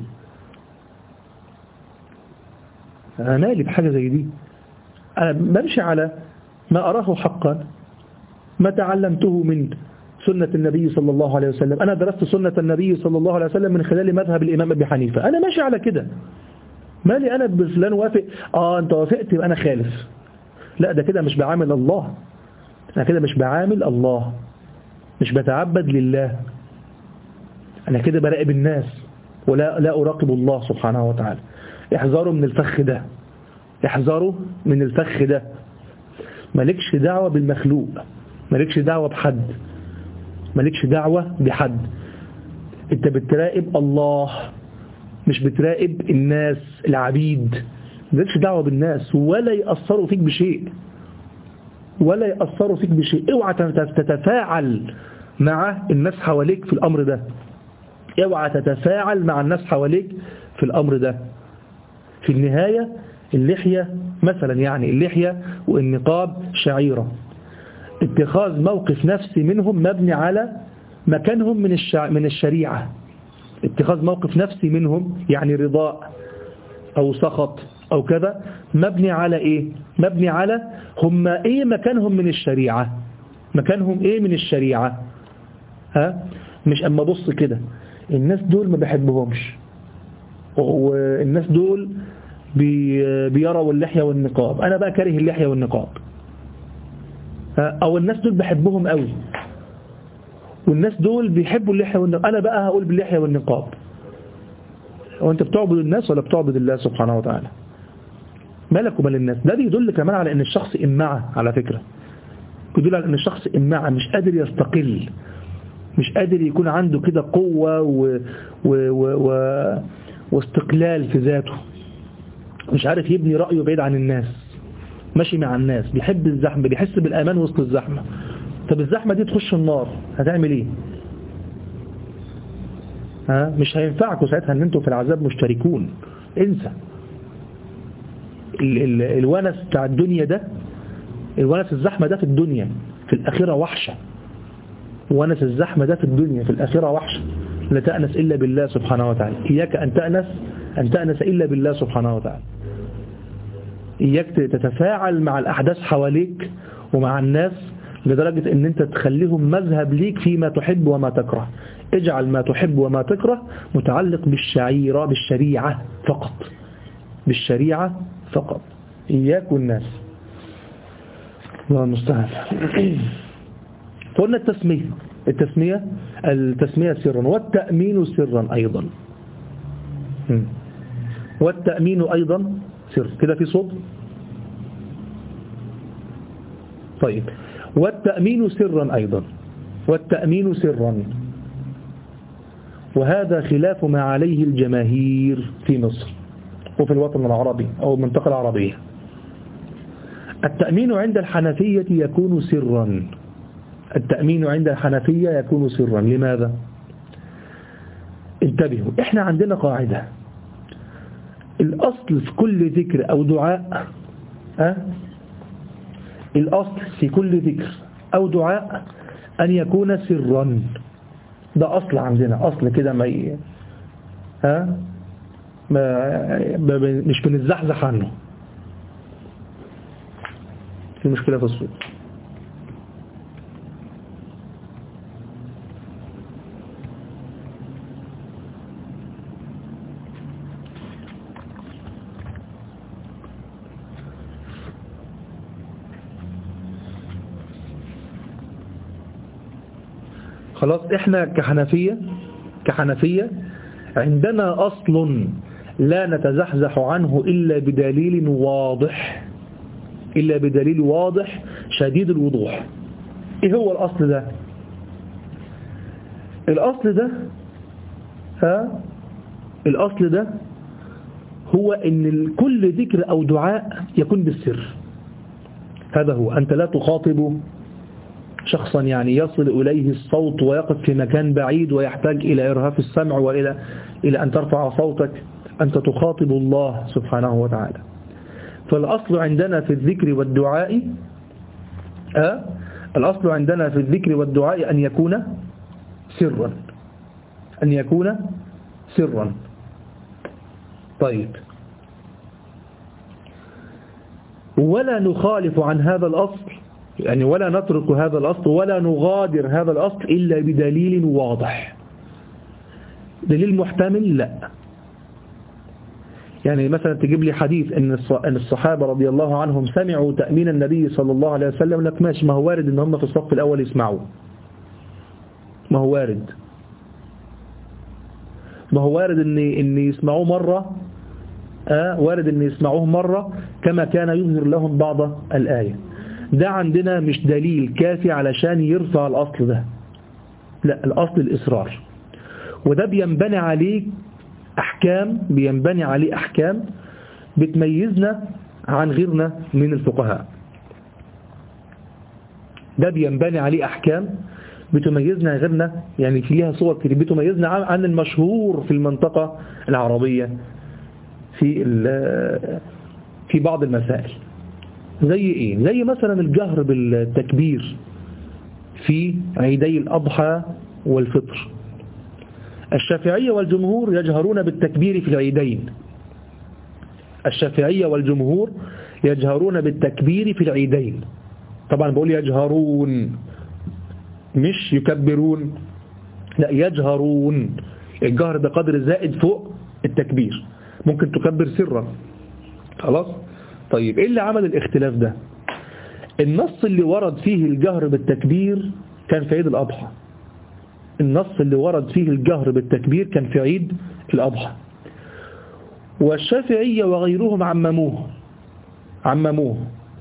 أنا مالي بحاجة زي دي. أنا بمشي على ما أراه حقا، ما تعلمته من سنة النبي صلى الله عليه وسلم. أنا درست سنة النبي صلى الله عليه وسلم من خلال مذهب الإمام أبي حنيفة، أنا ماشي على كده. مالي أنا بفلان وافق، آه أنت وافقت يبقى أنا خالف. لا ده كده مش بعامل الله، أنا كده مش بعامل الله، مش بتعبد لله، أنا كده براقب الناس ولا لا أراقب الله سبحانه وتعالى. احذروا من الفخ ده، احذروا من الفخ ده. مالكش دعوة بالمخلوق، مالكش دعوة بحد، مالكش دعوة بحد. انت بتراقب الله، مش بتراقب الناس العبيد. مالكش دعوة بالناس ولا يأثروا فيك بشيء، ولا يأثروا فيك بشيء. اوعى تتفاعل مع الناس حواليك في الأمر ده، اوعى تتفاعل مع الناس حواليك في الأمر ده. في النهاية اللحية مثلا، يعني اللحية والنقاب شعيرة. اتخاذ موقف نفسي منهم مبني على مكانهم من الشع... من الشريعة. اتخاذ موقف نفسي منهم يعني رضاء أو سخط أو كذا، مبني على إيه؟ مبني على هم إيه مكانهم من الشريعة، مكانهم إيه من الشريعة. ها؟ مش أما بص كده الناس دول ما بحبهمش، والناس دول بي... بيروا اللحية والنقاب، أنا بقى كاره اللحية والنقاب. أو الناس دول بحبهم قوي والناس دول بيحبوا اللحية والنقاب، أنا بقى هقول باللحية والنقاب. وأنت بتعبد الناس ولا بتعبد الله سبحانه وتعالى؟ مالك ومال الناس؟ ده بيدل كمان على أن الشخص إمعة، على فكرة بيدل على أن الشخص إمعة، مش قادر يستقل، مش قادر يكون عنده كده قوة و... و... و... و... واستقلال في ذاته، مش عارف يبني رأيه بعيد عن الناس، ماشي مع الناس، بيحب الزحمة، بيحس بالأمان وسط الزحمة. طب الزحمة دي تخش النار هتعمل ايه؟ ها؟ مش هينفعكم ساعتها ان انتوا في العذاب مشتركون. انسى ال ال الونس بتاع الدنيا ده، الونس الزحمة ده في الدنيا، في الآخرة وحشة. ونس الزحمة ده في الدنيا، في الآخرة وحشة. لا تأنس إلا بالله سبحانه وتعالى. إياك أن تأنس أن تأنس إلا بالله سبحانه وتعالى. إياك تتفاعل مع الأحداث حواليك ومع الناس لدرجة أن أنت تخليهم مذهب ليك فيما تحب وما تكره. اجعل ما تحب وما تكره متعلق بالشعيرة، بالشريعة فقط، بالشريعة فقط. إياك والناس. الله المستعان. فقلنا التسمية، التسمية التسمية سرا، والتأمين سرا أيضا، والتأمين أيضا سر. كده في صوت؟ طيب، والتأمين سرا أيضا، والتأمين سرا، وهذا خلاف ما عليه الجماهير في مصر وفي الوطن العربي أو المنطقة العربية. التأمين عند الحنفية يكون سرا، التأمين عند الحنفية يكون سرا. لماذا؟ انتبهوا، احنا عندنا قاعدة، الأصل في كل ذكر أو دعاء أه؟ الأصل في كل ذكر أو دعاء أن يكون سرا. ده أصل عندنا، أصل كده ما ي... ها ما... مش بنتزحزح عنه. في مشكلة في الصوت. خلاص، احنا كحنفية كحنفية عندنا أصل لا نتزحزح عنه إلا بدليل واضح، إلا بدليل واضح شديد الوضوح. إيه هو الأصل ده؟ الأصل ده ها الأصل ده هو أن كل ذكر أو دعاء يكون بالسر. هذا هو، أنت لا تخاطب شخصا يعني يصل إليه الصوت ويقف في مكان بعيد ويحتاج إلى إرهاف السمع وإلى إلى أن ترفع صوتك. أنت تخاطب الله سبحانه وتعالى. فالأصل عندنا في الذكر والدعاء أه؟ الأصل عندنا في الذكر والدعاء أن يكون سرا، أن يكون سرا. طيب، ولا نخالف عن هذا الأصل، يعني ولا نترك هذا الأصل ولا نغادر هذا الأصل إلا بدليل واضح. دليل محتمل لا. يعني مثلا تجيب لي حديث أن الصحابة رضي الله عنهم سمعوا تأمين النبي صلى الله عليه وسلم، لك ماشي، ما هو وارد أن هم في الصف الأول يسمعوا، ما هو وارد ما هو وارد أن, إن يسمعوه مرة، آه وارد أن يسمعوه مرة كما كان يظهر لهم بعض الآية. ده عندنا مش دليل كافي علشان يرفع الأصل ده، لا، الأصل الإصرار. وده بينبني عليه أحكام بينبني عليه أحكام بتميزنا عن غيرنا من الفقهاء. ده بينبني عليه أحكام بتميزنا غيرنا، يعني فيها صور كتير بتميزنا عن المشهور في المنطقة العربية في في بعض المسائل. زي إيه؟ زي مثلا الجهر بالتكبير في عيدي الأضحى والفطر. الشافعية والجمهور يجهرون بالتكبير في العيدين. الشافعية والجمهور يجهرون بالتكبير في العيدين. طبعا بقول يجهرون مش يكبرون، لا، يجهرون. الجهر بقدر زائد فوق التكبير، ممكن تكبر سرا. خلاص. طيب ايه اللي عمل الاختلاف ده؟ النص اللي ورد فيه الجهر بالتكبير كان في عيد الأضحى. النص اللي ورد فيه الجهر بالتكبير كان في عيد الأضحى. والشافعية وغيرهم عمموه عمموه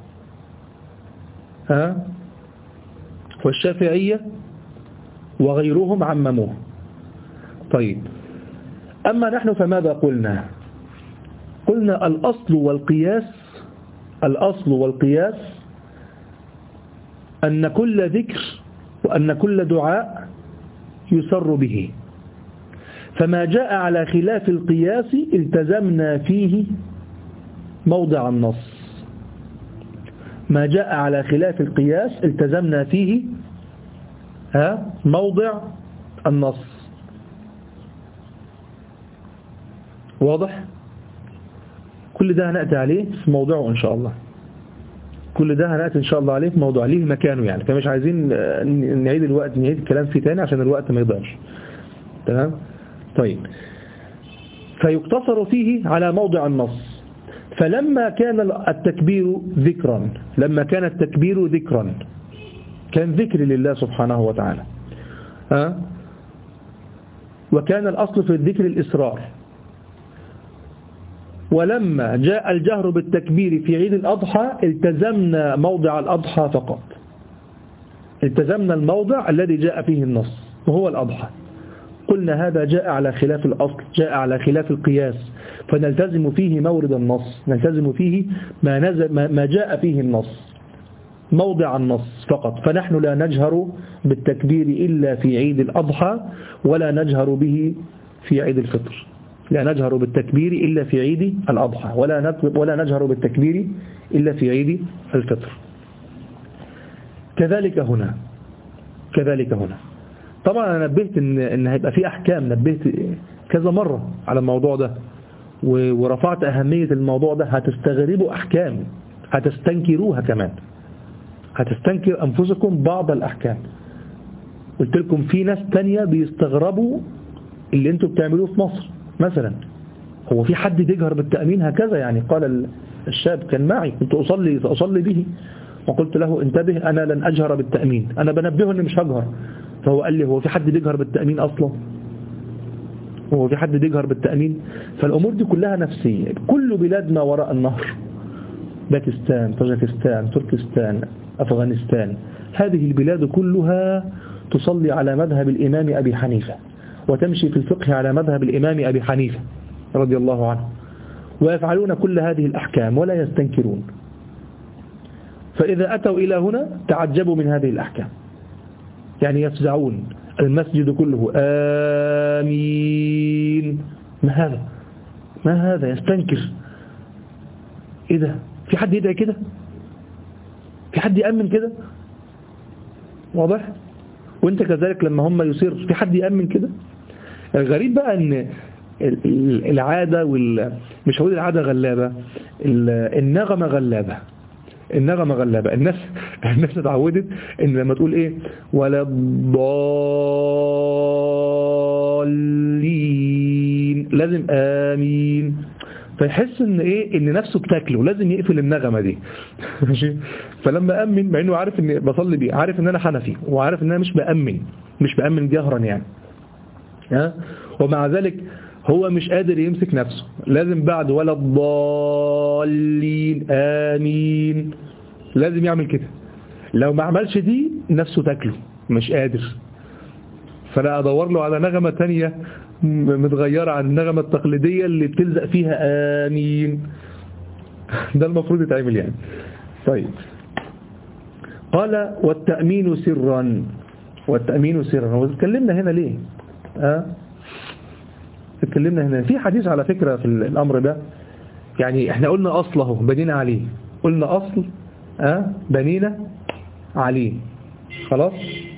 ها والشافعية وغيرهم عمموه. طيب، أما نحن فماذا قلنا؟ قلنا الأصل والقياس الأصل والقياس أن كل ذكر وأن كل دعاء يسر به، فما جاء على خلاف القياس التزمنا فيه موضع النص. ما جاء على خلاف القياس التزمنا فيه ها موضع النص. واضح؟ كل ده هنأتي عليه في موضوعه إن شاء الله. كل ده هنأتي إن شاء الله عليه في موضوع ليه مكانه، يعني فمش عايزين نعيد الوقت نعيد الكلام فيه تاني عشان الوقت ما يضيعش. تمام؟ طيب، فيقتصر فيه على موضع النص. فلما كان التكبير ذكرا لما كان التكبير ذكرا كان ذكر لله سبحانه وتعالى، أه؟ وكان الأصل في الذكر الإسرار. ولما جاء الجهر بالتكبير في عيد الأضحى التزمنا موضع الأضحى فقط، التزمنا الموضع الذي جاء فيه النص وهو الأضحى. قلنا هذا جاء على خلاف الأصل، جاء على خلاف القياس، فنلتزم فيه مورد النص، نلتزم فيه ما, نزل ما جاء فيه النص، موضع النص فقط. فنحن لا نجهر بالتكبير إلا في عيد الأضحى ولا نجهر به في عيد الفطر. لا نجهر بالتكبير إلا في عيد الأضحى ولا ولا نجهر بالتكبير إلا في عيد الفطر. كذلك هنا كذلك هنا طبعا أنا نبهت إن, إن هيبقى في أحكام، نبهت كذا مرة على الموضوع ده ورفعت أهمية الموضوع ده. هتستغربوا أحكام، هتستنكروها كمان، هتستنكر أنفسكم بعض الأحكام. قلت لكم في ناس تانية بيستغربوا اللي انتوا بتعملوه في مصر. مثلا هو في حد يجهر بالتأمين هكذا؟ يعني قال الشاب كان معي، كنت أصلي أصلي به وقلت له انتبه أنا لن أجهر بالتأمين، أنا بنبهه أني مش هجهر. فهو قال لي هو في حد بيجهر بالتأمين أصلا؟ هو في حد بيجهر بالتأمين؟ فالأمور دي كلها نفسية. كل بلادنا وراء النهر، باكستان، طاجكستان، تركستان، أفغانستان، هذه البلاد كلها تصلي على مذهب الإمام أبي حنيفة وتمشي في الفقه على مذهب الإمام أبي حنيفة رضي الله عنه. ويفعلون كل هذه الأحكام ولا يستنكرون. فإذا أتوا إلى هنا تعجبوا من هذه الأحكام، يعني يفزعون، المسجد كله آمين. ما هذا ما هذا يستنكر. إيه ده؟ في حد يدعي كده؟ في حد يأمن كده؟ واضح؟ وانت كذلك لما هم يصير في حد يأمن كده. الغريب بقى ان العادة وال مش هقول العادة غلابة، النغمة غلابة. النغمة غلابة. الناس الناس اتعودت ان لما تقول ايه ولا الضالين لازم آمين، فيحس ان ايه ان نفسه بتاكله، لازم يقفل النغمة دي. ماشي. فلما أمن، مع انه عارف ان بصلي بيه، عارف ان انا حنفي وعارف ان انا مش بأمن مش بأمن جهرا يعني، ها، ومع ذلك هو مش قادر يمسك نفسه، لازم بعد ولا الضالين آمين لازم يعمل كده. لو ما عملش دي نفسه تاكله، مش قادر. فلا أدور له على نغمة تانية متغيرة عن النغمة التقليدية اللي بتلزق فيها آمين. ده المفروض يتعمل يعني. طيب، قال والتأمين سرا. والتأمين سرا، واتكلمنا هنا ليه؟ أه؟ اتكلمنا هنا في حديث على فكرة في الأمر ده، يعني احنا قلنا أصله بنينا عليه، قلنا أصل أه؟ بنينا عليه خلاص.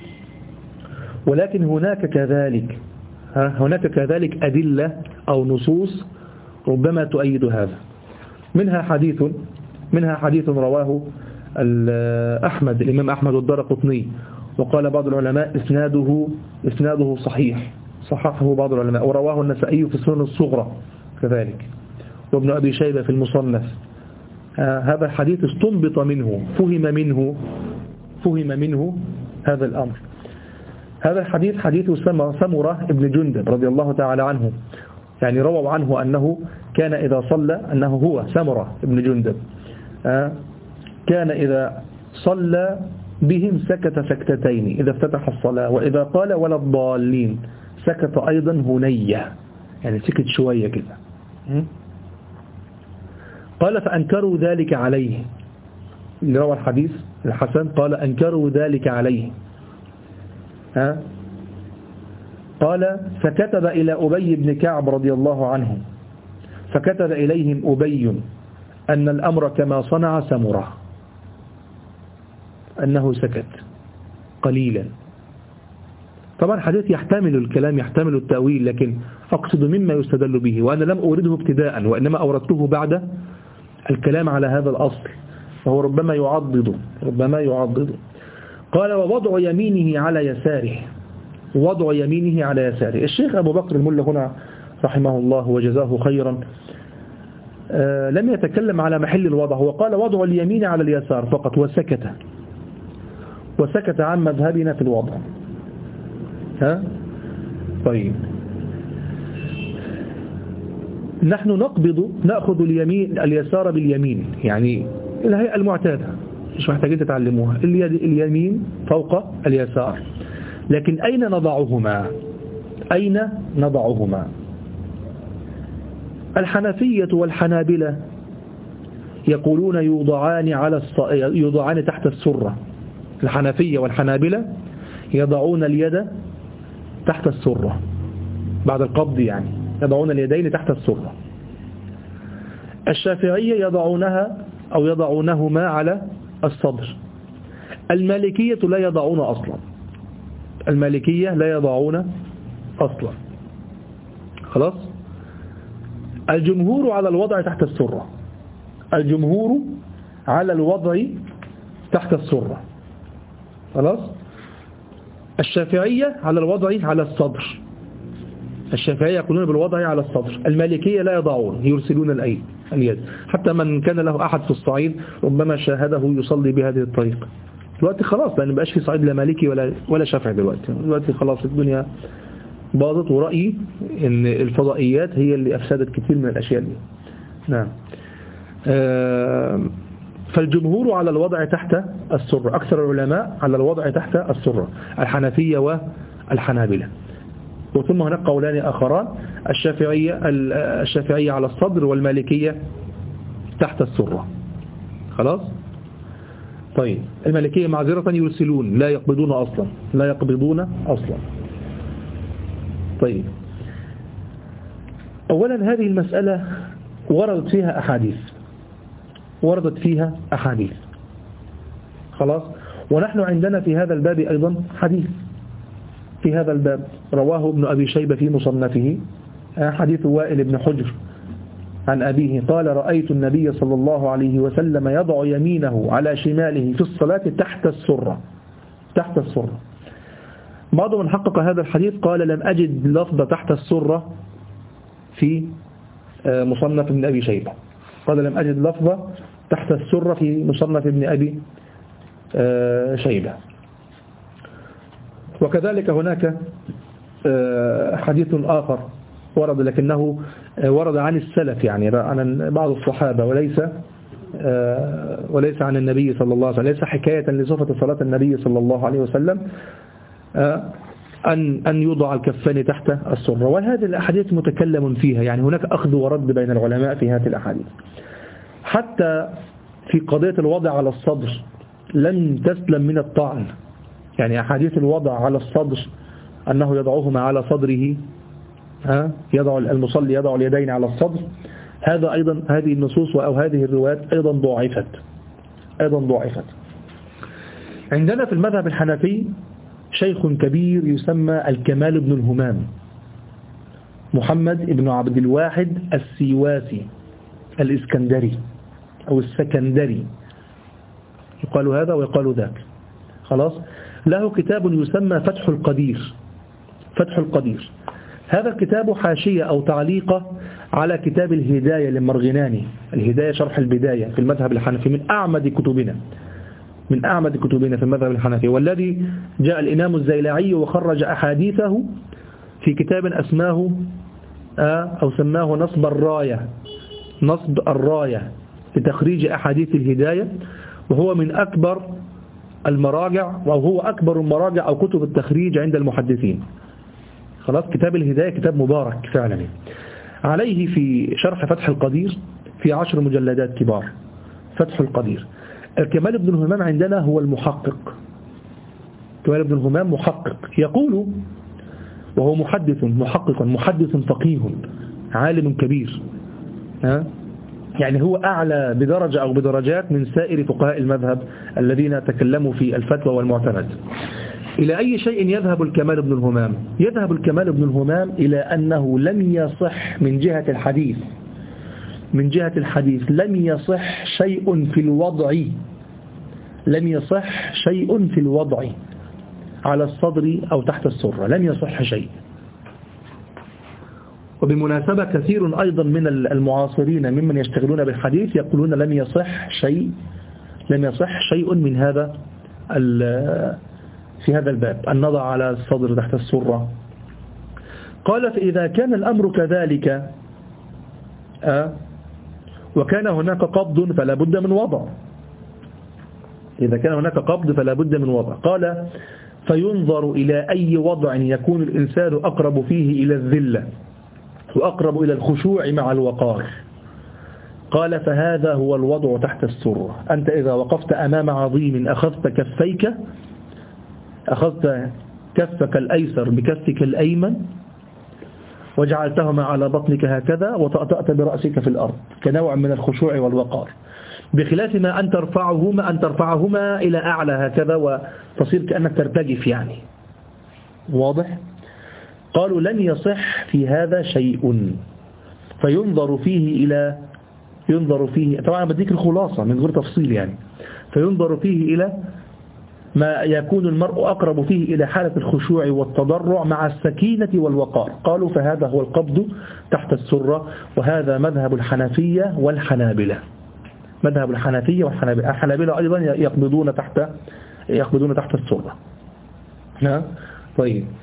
ولكن هناك كذلك ها هناك كذلك أدلة أو نصوص ربما تؤيد هذا. منها حديث منها حديث رواه أحمد الإمام أحمد والدارقطني، وقال بعض العلماء إسناده إسناده صحيح، صححه بعض العلماء، ورواه النسائي في السنن الصغرى كذلك، وابن أبي شيبة في المصنف. آه هذا الحديث استنبط منه فهم منه فهم منه هذا الأمر. هذا الحديث حديث سمرة ابن جندب رضي الله تعالى عنه، يعني رووا عنه أنه كان إذا صلى، أنه هو سمرة ابن جندب آه كان إذا صلى بهم سكت سكتتين إذا افتتح الصلاة، وإذا قال ولا الضالين سكت أيضا هنية، يعني سكت شوية كده. قال فأنكروا ذلك عليه، اللي روى الحديث الحسن قال أنكروا ذلك عليه. ها؟ قال فكتب إلى أبي بن كعب رضي الله عنه، فكتب إليهم أبي أن الأمر كما صنع سمرة، أنه سكت قليلا. طبعا حديث يحتمل الكلام، يحتمل التأويل، لكن أقصد مما يستدل به، وأنا لم أورده ابتداء وإنما أوردته بعد الكلام على هذا الأصل، فهو ربما يعضد ربما يعضد. قال ووضع يمينه على يساره، وضع يمينه على يساره. الشيخ أبو بكر الملا هنا رحمه الله وجزاه خيرا آه لم يتكلم على محل الوضع، هو قال وضع اليمين على اليسار فقط، وسكت وسكت عن مذهبنا في الوضع. ها؟ طيب، نحن نقبض نأخذ اليمين اليسار باليمين، يعني الهيئة المعتادة مش محتاجين تتعلموها، اليمين فوق اليسار. لكن أين نضعهما؟ أين نضعهما؟ الحنفية والحنابلة يقولون يوضعان على الص... يوضعان تحت السرة. الحنفية والحنابلة يضعون اليد تحت السرة بعد القبض، يعني يضعون اليدين تحت السرة. الشافعية يضعونها أو يضعونهما على الصدر. المالكية لا يضعون أصلا، المالكية لا يضعون أصلا. خلاص. الجمهور على الوضع تحت السرة، الجمهور على الوضع تحت السرة. خلاص. الشافعية على الوضع على الصدر، الشافعية يقولون بالوضع على الصدر. المالكية لا يضعون، يرسلون الأيد اليد، حتى من كان له أحد في الصعيد ربما شاهده يصلي بهذه الطريقة. دلوقتي خلاص لأن مبقاش في صعيد لا مالكي ولا ولا شافعي دلوقتي، دلوقتي خلاص الدنيا باظت، ورأيي ان الفضائيات هي اللي أفسدت كثير من الأشياء دي. نعم. فالجمهور على الوضع تحت السرة، أكثر العلماء على الوضع تحت السرة، الحنفية والحنابلة. وثم هناك قولان آخران، الشافعية الشافعية على الصدر والمالكية تحت السرة. خلاص. طيب المالكية معذرة يرسلون، لا يقبضون أصلا، لا يقبضون أصلا. طيب أولا هذه المسألة وردت فيها أحاديث، وردت فيها أحاديث. خلاص. ونحن عندنا في هذا الباب أيضا حديث في هذا الباب رواه ابن أبي شيبة في مصنفه، حديث وائل بن حجر عن أبيه قال: رأيت النبي صلى الله عليه وسلم يضع يمينه على شماله في الصلاة تحت السرة. تحت السرة. بعض من حقق هذا الحديث قال: لم أجد لفظ تحت السرة في مصنف ابن أبي شيبة. قال: لم أجد لفظ تحت السرة في مصنف ابن أبي شيبة. وكذلك هناك حديث آخر ورد، لكنه ورد عن السلف، يعني عن بعض الصحابة، وليس وليس عن النبي صلى الله عليه وسلم، ليس حكاية لصفة صلاة النبي صلى الله عليه وسلم أن أن يوضع الكفان تحت السرة. وهذه الأحاديث متكلم فيها، يعني هناك أخذ ورد بين العلماء في هذه الأحاديث. حتى في قضية الوضع على الصدر لم تسلم من الطعن، يعني أحاديث الوضع على الصدر أنه يضعهما على صدره، ها يضع المصلي يضع اليدين على الصدر، هذا أيضا هذه النصوص أو هذه الروايات أيضا ضعفت أيضا ضعفت. عندنا في المذهب الحنفي شيخ كبير يسمى الكمال بن الهمام، محمد بن عبد الواحد السيواسي الإسكندري أو السكندري، يقال هذا ويقال ذاك. خلاص. له كتاب يسمى فتح القدير. فتح القدير هذا الكتاب حاشية أو تعليقة على كتاب الهداية للمرغناني، الهداية شرح البداية في المذهب الحنفي، من أعمد كتبنا من أعمد كتبنا في المذهب الحنفي، والذي جاء الإمام الزيلعي وخرج أحاديثه في كتاب أسماه أو سماه نصب الراية نصب الراية لتخريج أحاديث الهداية، وهو من أكبر المراجع، وهو أكبر المراجع أو كتب التخريج عند المحدثين. خلاص. كتاب الهداية كتاب مبارك فعلا. عليه في شرح فتح القدير في عشر مجلدات كبار. فتح القدير. الكمال بن الهمام عندنا هو المحقق. كمال بن الهمام محقق، يقول وهو محدث محقق محدث فقيه عالم كبير، ها يعني هو أعلى بدرجة أو بدرجات من سائر فقهاء المذهب الذين تكلموا في الفتوى والمعتمد. إلى أي شيء يذهب الكمال بن الهمام؟ يذهب الكمال بن الهمام إلى أنه لم يصح من جهة الحديث من جهة الحديث لم يصح شيء في الوضع لم يصح شيء في الوضع على الصدر أو تحت السرة، لم يصح شيء. وبمناسبة كثير أيضا من المعاصرين ممن يشتغلون بالحديث يقولون لم يصح شيء لم يصح شيء من هذا في هذا الباب، النضع على الصدر تحت السرة. قال: فإذا كان الأمر كذلك أه وكان هناك قبض فلا بد من وضع إذا كان هناك قبض فلا بد من وضع قال: فينظر إلى أي وضع يكون الإنسان أقرب فيه إلى الذلة وأقرب إلى الخشوع مع الوقار. قال: فهذا هو الوضع تحت السرة. أنت إذا وقفت أمام عظيم أخذت كفيك أخذت كفك الأيسر بكفك الأيمن وجعلتهما على بطنك هكذا وطأطأت برأسك في الأرض كنوع من الخشوع والوقار، بخلاف ما أن ترفعهما أن ترفعهما إلى أعلى هكذا وتصير كأنك ترتجف، يعني واضح؟ قالوا: لن يصح في هذا شيء، فينظر فيه إلى ينظر فيه طبعا بديك الخلاصة من غير تفصيل، يعني فينظر فيه إلى ما يكون المرء أقرب فيه إلى حالة الخشوع والتضرع مع السكينة والوقار. قالوا: فهذا هو القبض تحت السرة، وهذا مذهب الحنفية والحنابلة. مذهب الحنفية والحنابلة الحنابلة أيضا يقبضون تحت يقبضون تحت السرة. طيب،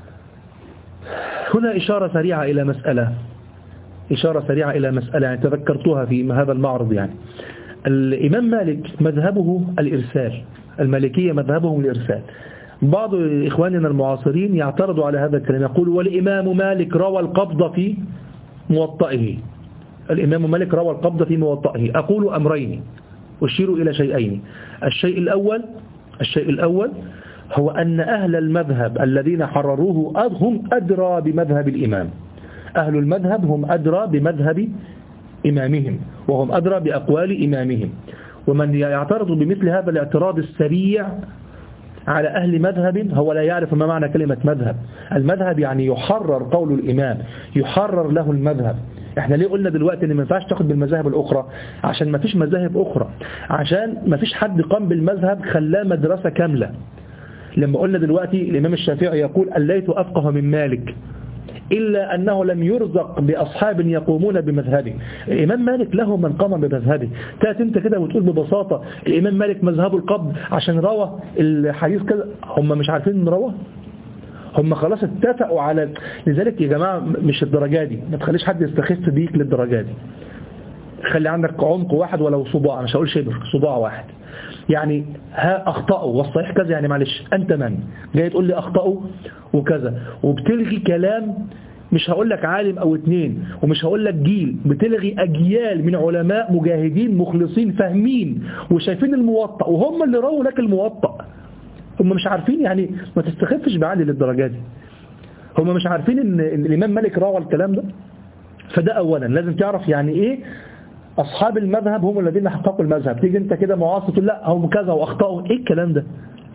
هنا إشارة سريعة إلى مسألة إشارة سريعة إلى مسألة يعني تذكرتها في هذا المعرض. يعني الإمام مالك مذهبه الإرسال، المالكية مذهبهم الإرسال. بعض إخواننا المعاصرين يعترضوا على هذا الكلام، يقول والإمام مالك روى القبض في موطئه. الإمام مالك روى القبض في موطئه. أقول أمرين أشير إلى شيئين. الشيء الأول الشيء الأول هو أن أهل المذهب الذين حرروه هم أدرى بمذهب الإمام. أهل المذهب هم أدرى بمذهب إمامهم، وهم أدرى بأقوال إمامهم. ومن يعترض بمثل هذا الاعتراض السريع على أهل مذهب هو لا يعرف ما معنى كلمة مذهب. المذهب يعني يحرر قول الإمام، يحرر له المذهب. احنا ليه قلنا دلوقتي ان ما ينفعش تاخد بالمذاهب الأخرى؟ عشان ما فيش مذاهب أخرى، عشان ما فيش حد قام بالمذهب خلاه مدرسة كاملة. لما قلنا دلوقتي الإمام الشافعي يقول الليث أفقه من مالك إلا أنه لم يرزق بأصحاب يقومون بمذهبه. الإمام مالك له من قام بمذهبه. تأتي أنت كده وتقول ببساطة الإمام مالك مذهبه القبض عشان روى الحديث كذا. هم مش عارفين إن روى، هم خلاص اتفقوا على. لذلك يا جماعة مش الدرجة دي، ما تخليش حد يستخف بيك للدرجة دي. خلي عندك عمق واحد ولو صباع، مش هقول شبر، صباع واحد. يعني ها أخطأوا والصحيح كذا، يعني معلش أنت من جاي تقول لي أخطأوا وكذا وبتلغي كلام؟ مش هقول لك عالم أو اتنين، ومش هقول لك جيل، بتلغي أجيال من علماء مجاهدين مخلصين فاهمين وشايفين الموطأ، وهم اللي رووا لك الموطأ. هم مش عارفين، يعني ما تستخفش بعلي للدرجات دي. هم مش عارفين إن, إن الإمام مالك روى الكلام ده. فده أولا لازم تعرف يعني إيه أصحاب المذهب هم الذين حققوا المذهب. تيجي أنت كده معاصر تقول لا هم كذا وأخطأوا، إيه الكلام ده؟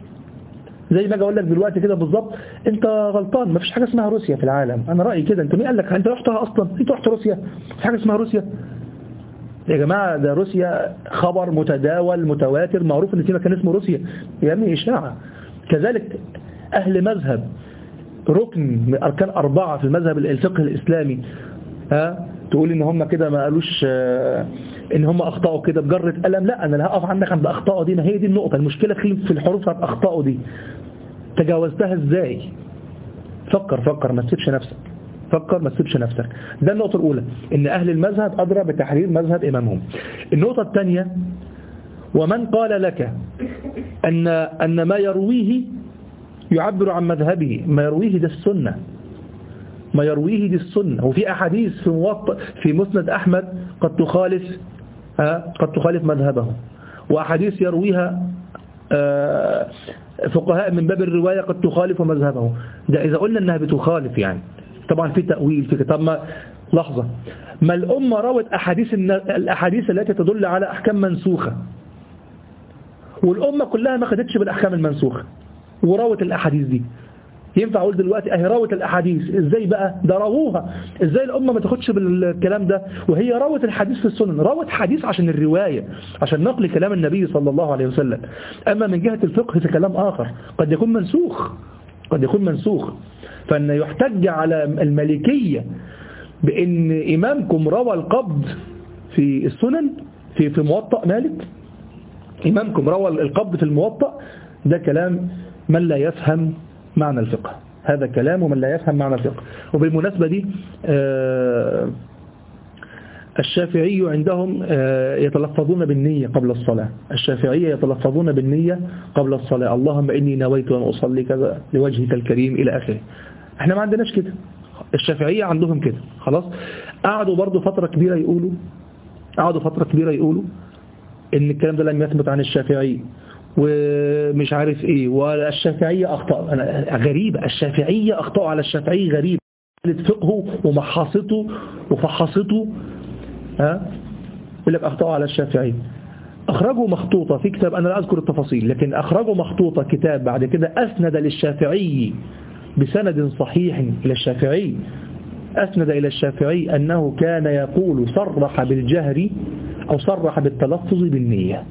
زي ما اجي اقول لك دلوقتي كده بالظبط انت غلطان، ما فيش حاجه اسمها روسيا في العالم. انا رايي كده. انت مين قال لك؟ انت رحتها اصلا؟ انت رحت روسيا؟ في حاجه اسمها روسيا يا جماعه؟ ده روسيا خبر متداول متواتر معروف ان في مكان اسمه روسيا يا ابني، اشاعه. كذلك اهل مذهب ركن من اركان اربعه في المذهب الفقه الاسلامي، ها تقول ان هم كده ما قالوش ان هم اخطاوا كده بجره قلم. لا، انا لا هقف عندك عند اخطاء دي. ما هي دي النقطه، المشكله في الحروف بتاعت اخطاء دي. تجاوزتها ازاي؟ فكر فكر ما تسيبش نفسك، فكر ما تسيبش نفسك. ده النقطه الاولى، ان اهل المذهب ادرى بتحرير مذهب امامهم. النقطه الثانيه، ومن قال لك ان ان ما يرويه يعبر عن مذهبه، ما يرويه ده السنه، ما يرويه دي السنة. وفي أحاديث في موطأ في مسند أحمد قد تخالف قد تخالف مذهبه، وأحاديث يرويها فقهاء من باب الرواية قد تخالف مذهبه. ده إذا قلنا أنها بتخالف، يعني طبعا في تأويل في كتاب. ما لحظة، ما الأمة روت أحاديث الأحاديث التي تدل على أحكام منسوخة، والأمة كلها ما خدتش بالأحكام المنسوخة وروت الأحاديث دي. ينفع اقول دلوقتي اهي روت الاحاديث؟ ازاي بقى؟ ده رووها. ازاي الامه ما تاخدش بالكلام ده وهي روت الحديث في السنن؟ روت حديث عشان الروايه، عشان نقل كلام النبي صلى الله عليه وسلم. اما من جهه الفقه في كلام اخر قد يكون منسوخ، قد يكون منسوخ. فان يحتج على المالكيه بان امامكم روى القبض في السنن في في موطأ مالك، امامكم روى القبض في الموطأ، ده كلام من لا يفهم معنى الفقه. هذا كلام من لا يفهم معنى الفقه. وبالمناسبة دي الشافعي عندهم يتلفظون بالنية قبل الصلاة. الشافعية يتلفظون بالنية قبل الصلاة. اللهم إني نويت أن أصلي كذا لوجهك الكريم إلى آخره. احنا ما عندناش كده، الشافعية عندهم كده. خلاص. قعدوا برضو فترة كبيرة يقولوا قعدوا فترة كبيرة يقولوا إن الكلام ده لم يثبت عن الشافعي ومش عارف ايه، والشافعية اخطأ. أنا غريبة، الشافعية اخطأوا على الشافعي، غريب. فقهه ومحاصته وفحصته، ها يقول لك اخطأوا على الشافعي. اخرجوا مخطوطة في كتاب، انا لا اذكر التفاصيل، لكن اخرجوا مخطوطة كتاب بعد كده اسند للشافعي بسند صحيح الى الشافعي، اسند الى الشافعي انه كان يقول صرح بالجهر او صرح بالتلفظ بالنية.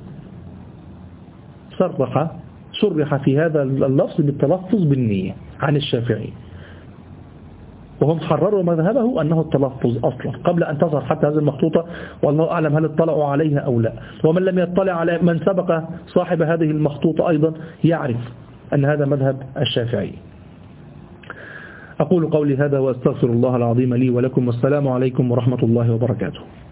صرح صرح في هذا اللفظ بالتلفظ بالنية عن الشافعي، وهم حرروا مذهبه أنه التلفظ أصلا قبل أن تظهر حتى هذه المخطوطة. والله أعلم هل اطلعوا عليها أو لا. ومن لم يطلع على، من سبق صاحب هذه المخطوطة أيضا يعرف أن هذا مذهب الشافعي. أقول قولي هذا وأستغفر الله العظيم لي ولكم، والسلام عليكم ورحمة الله وبركاته.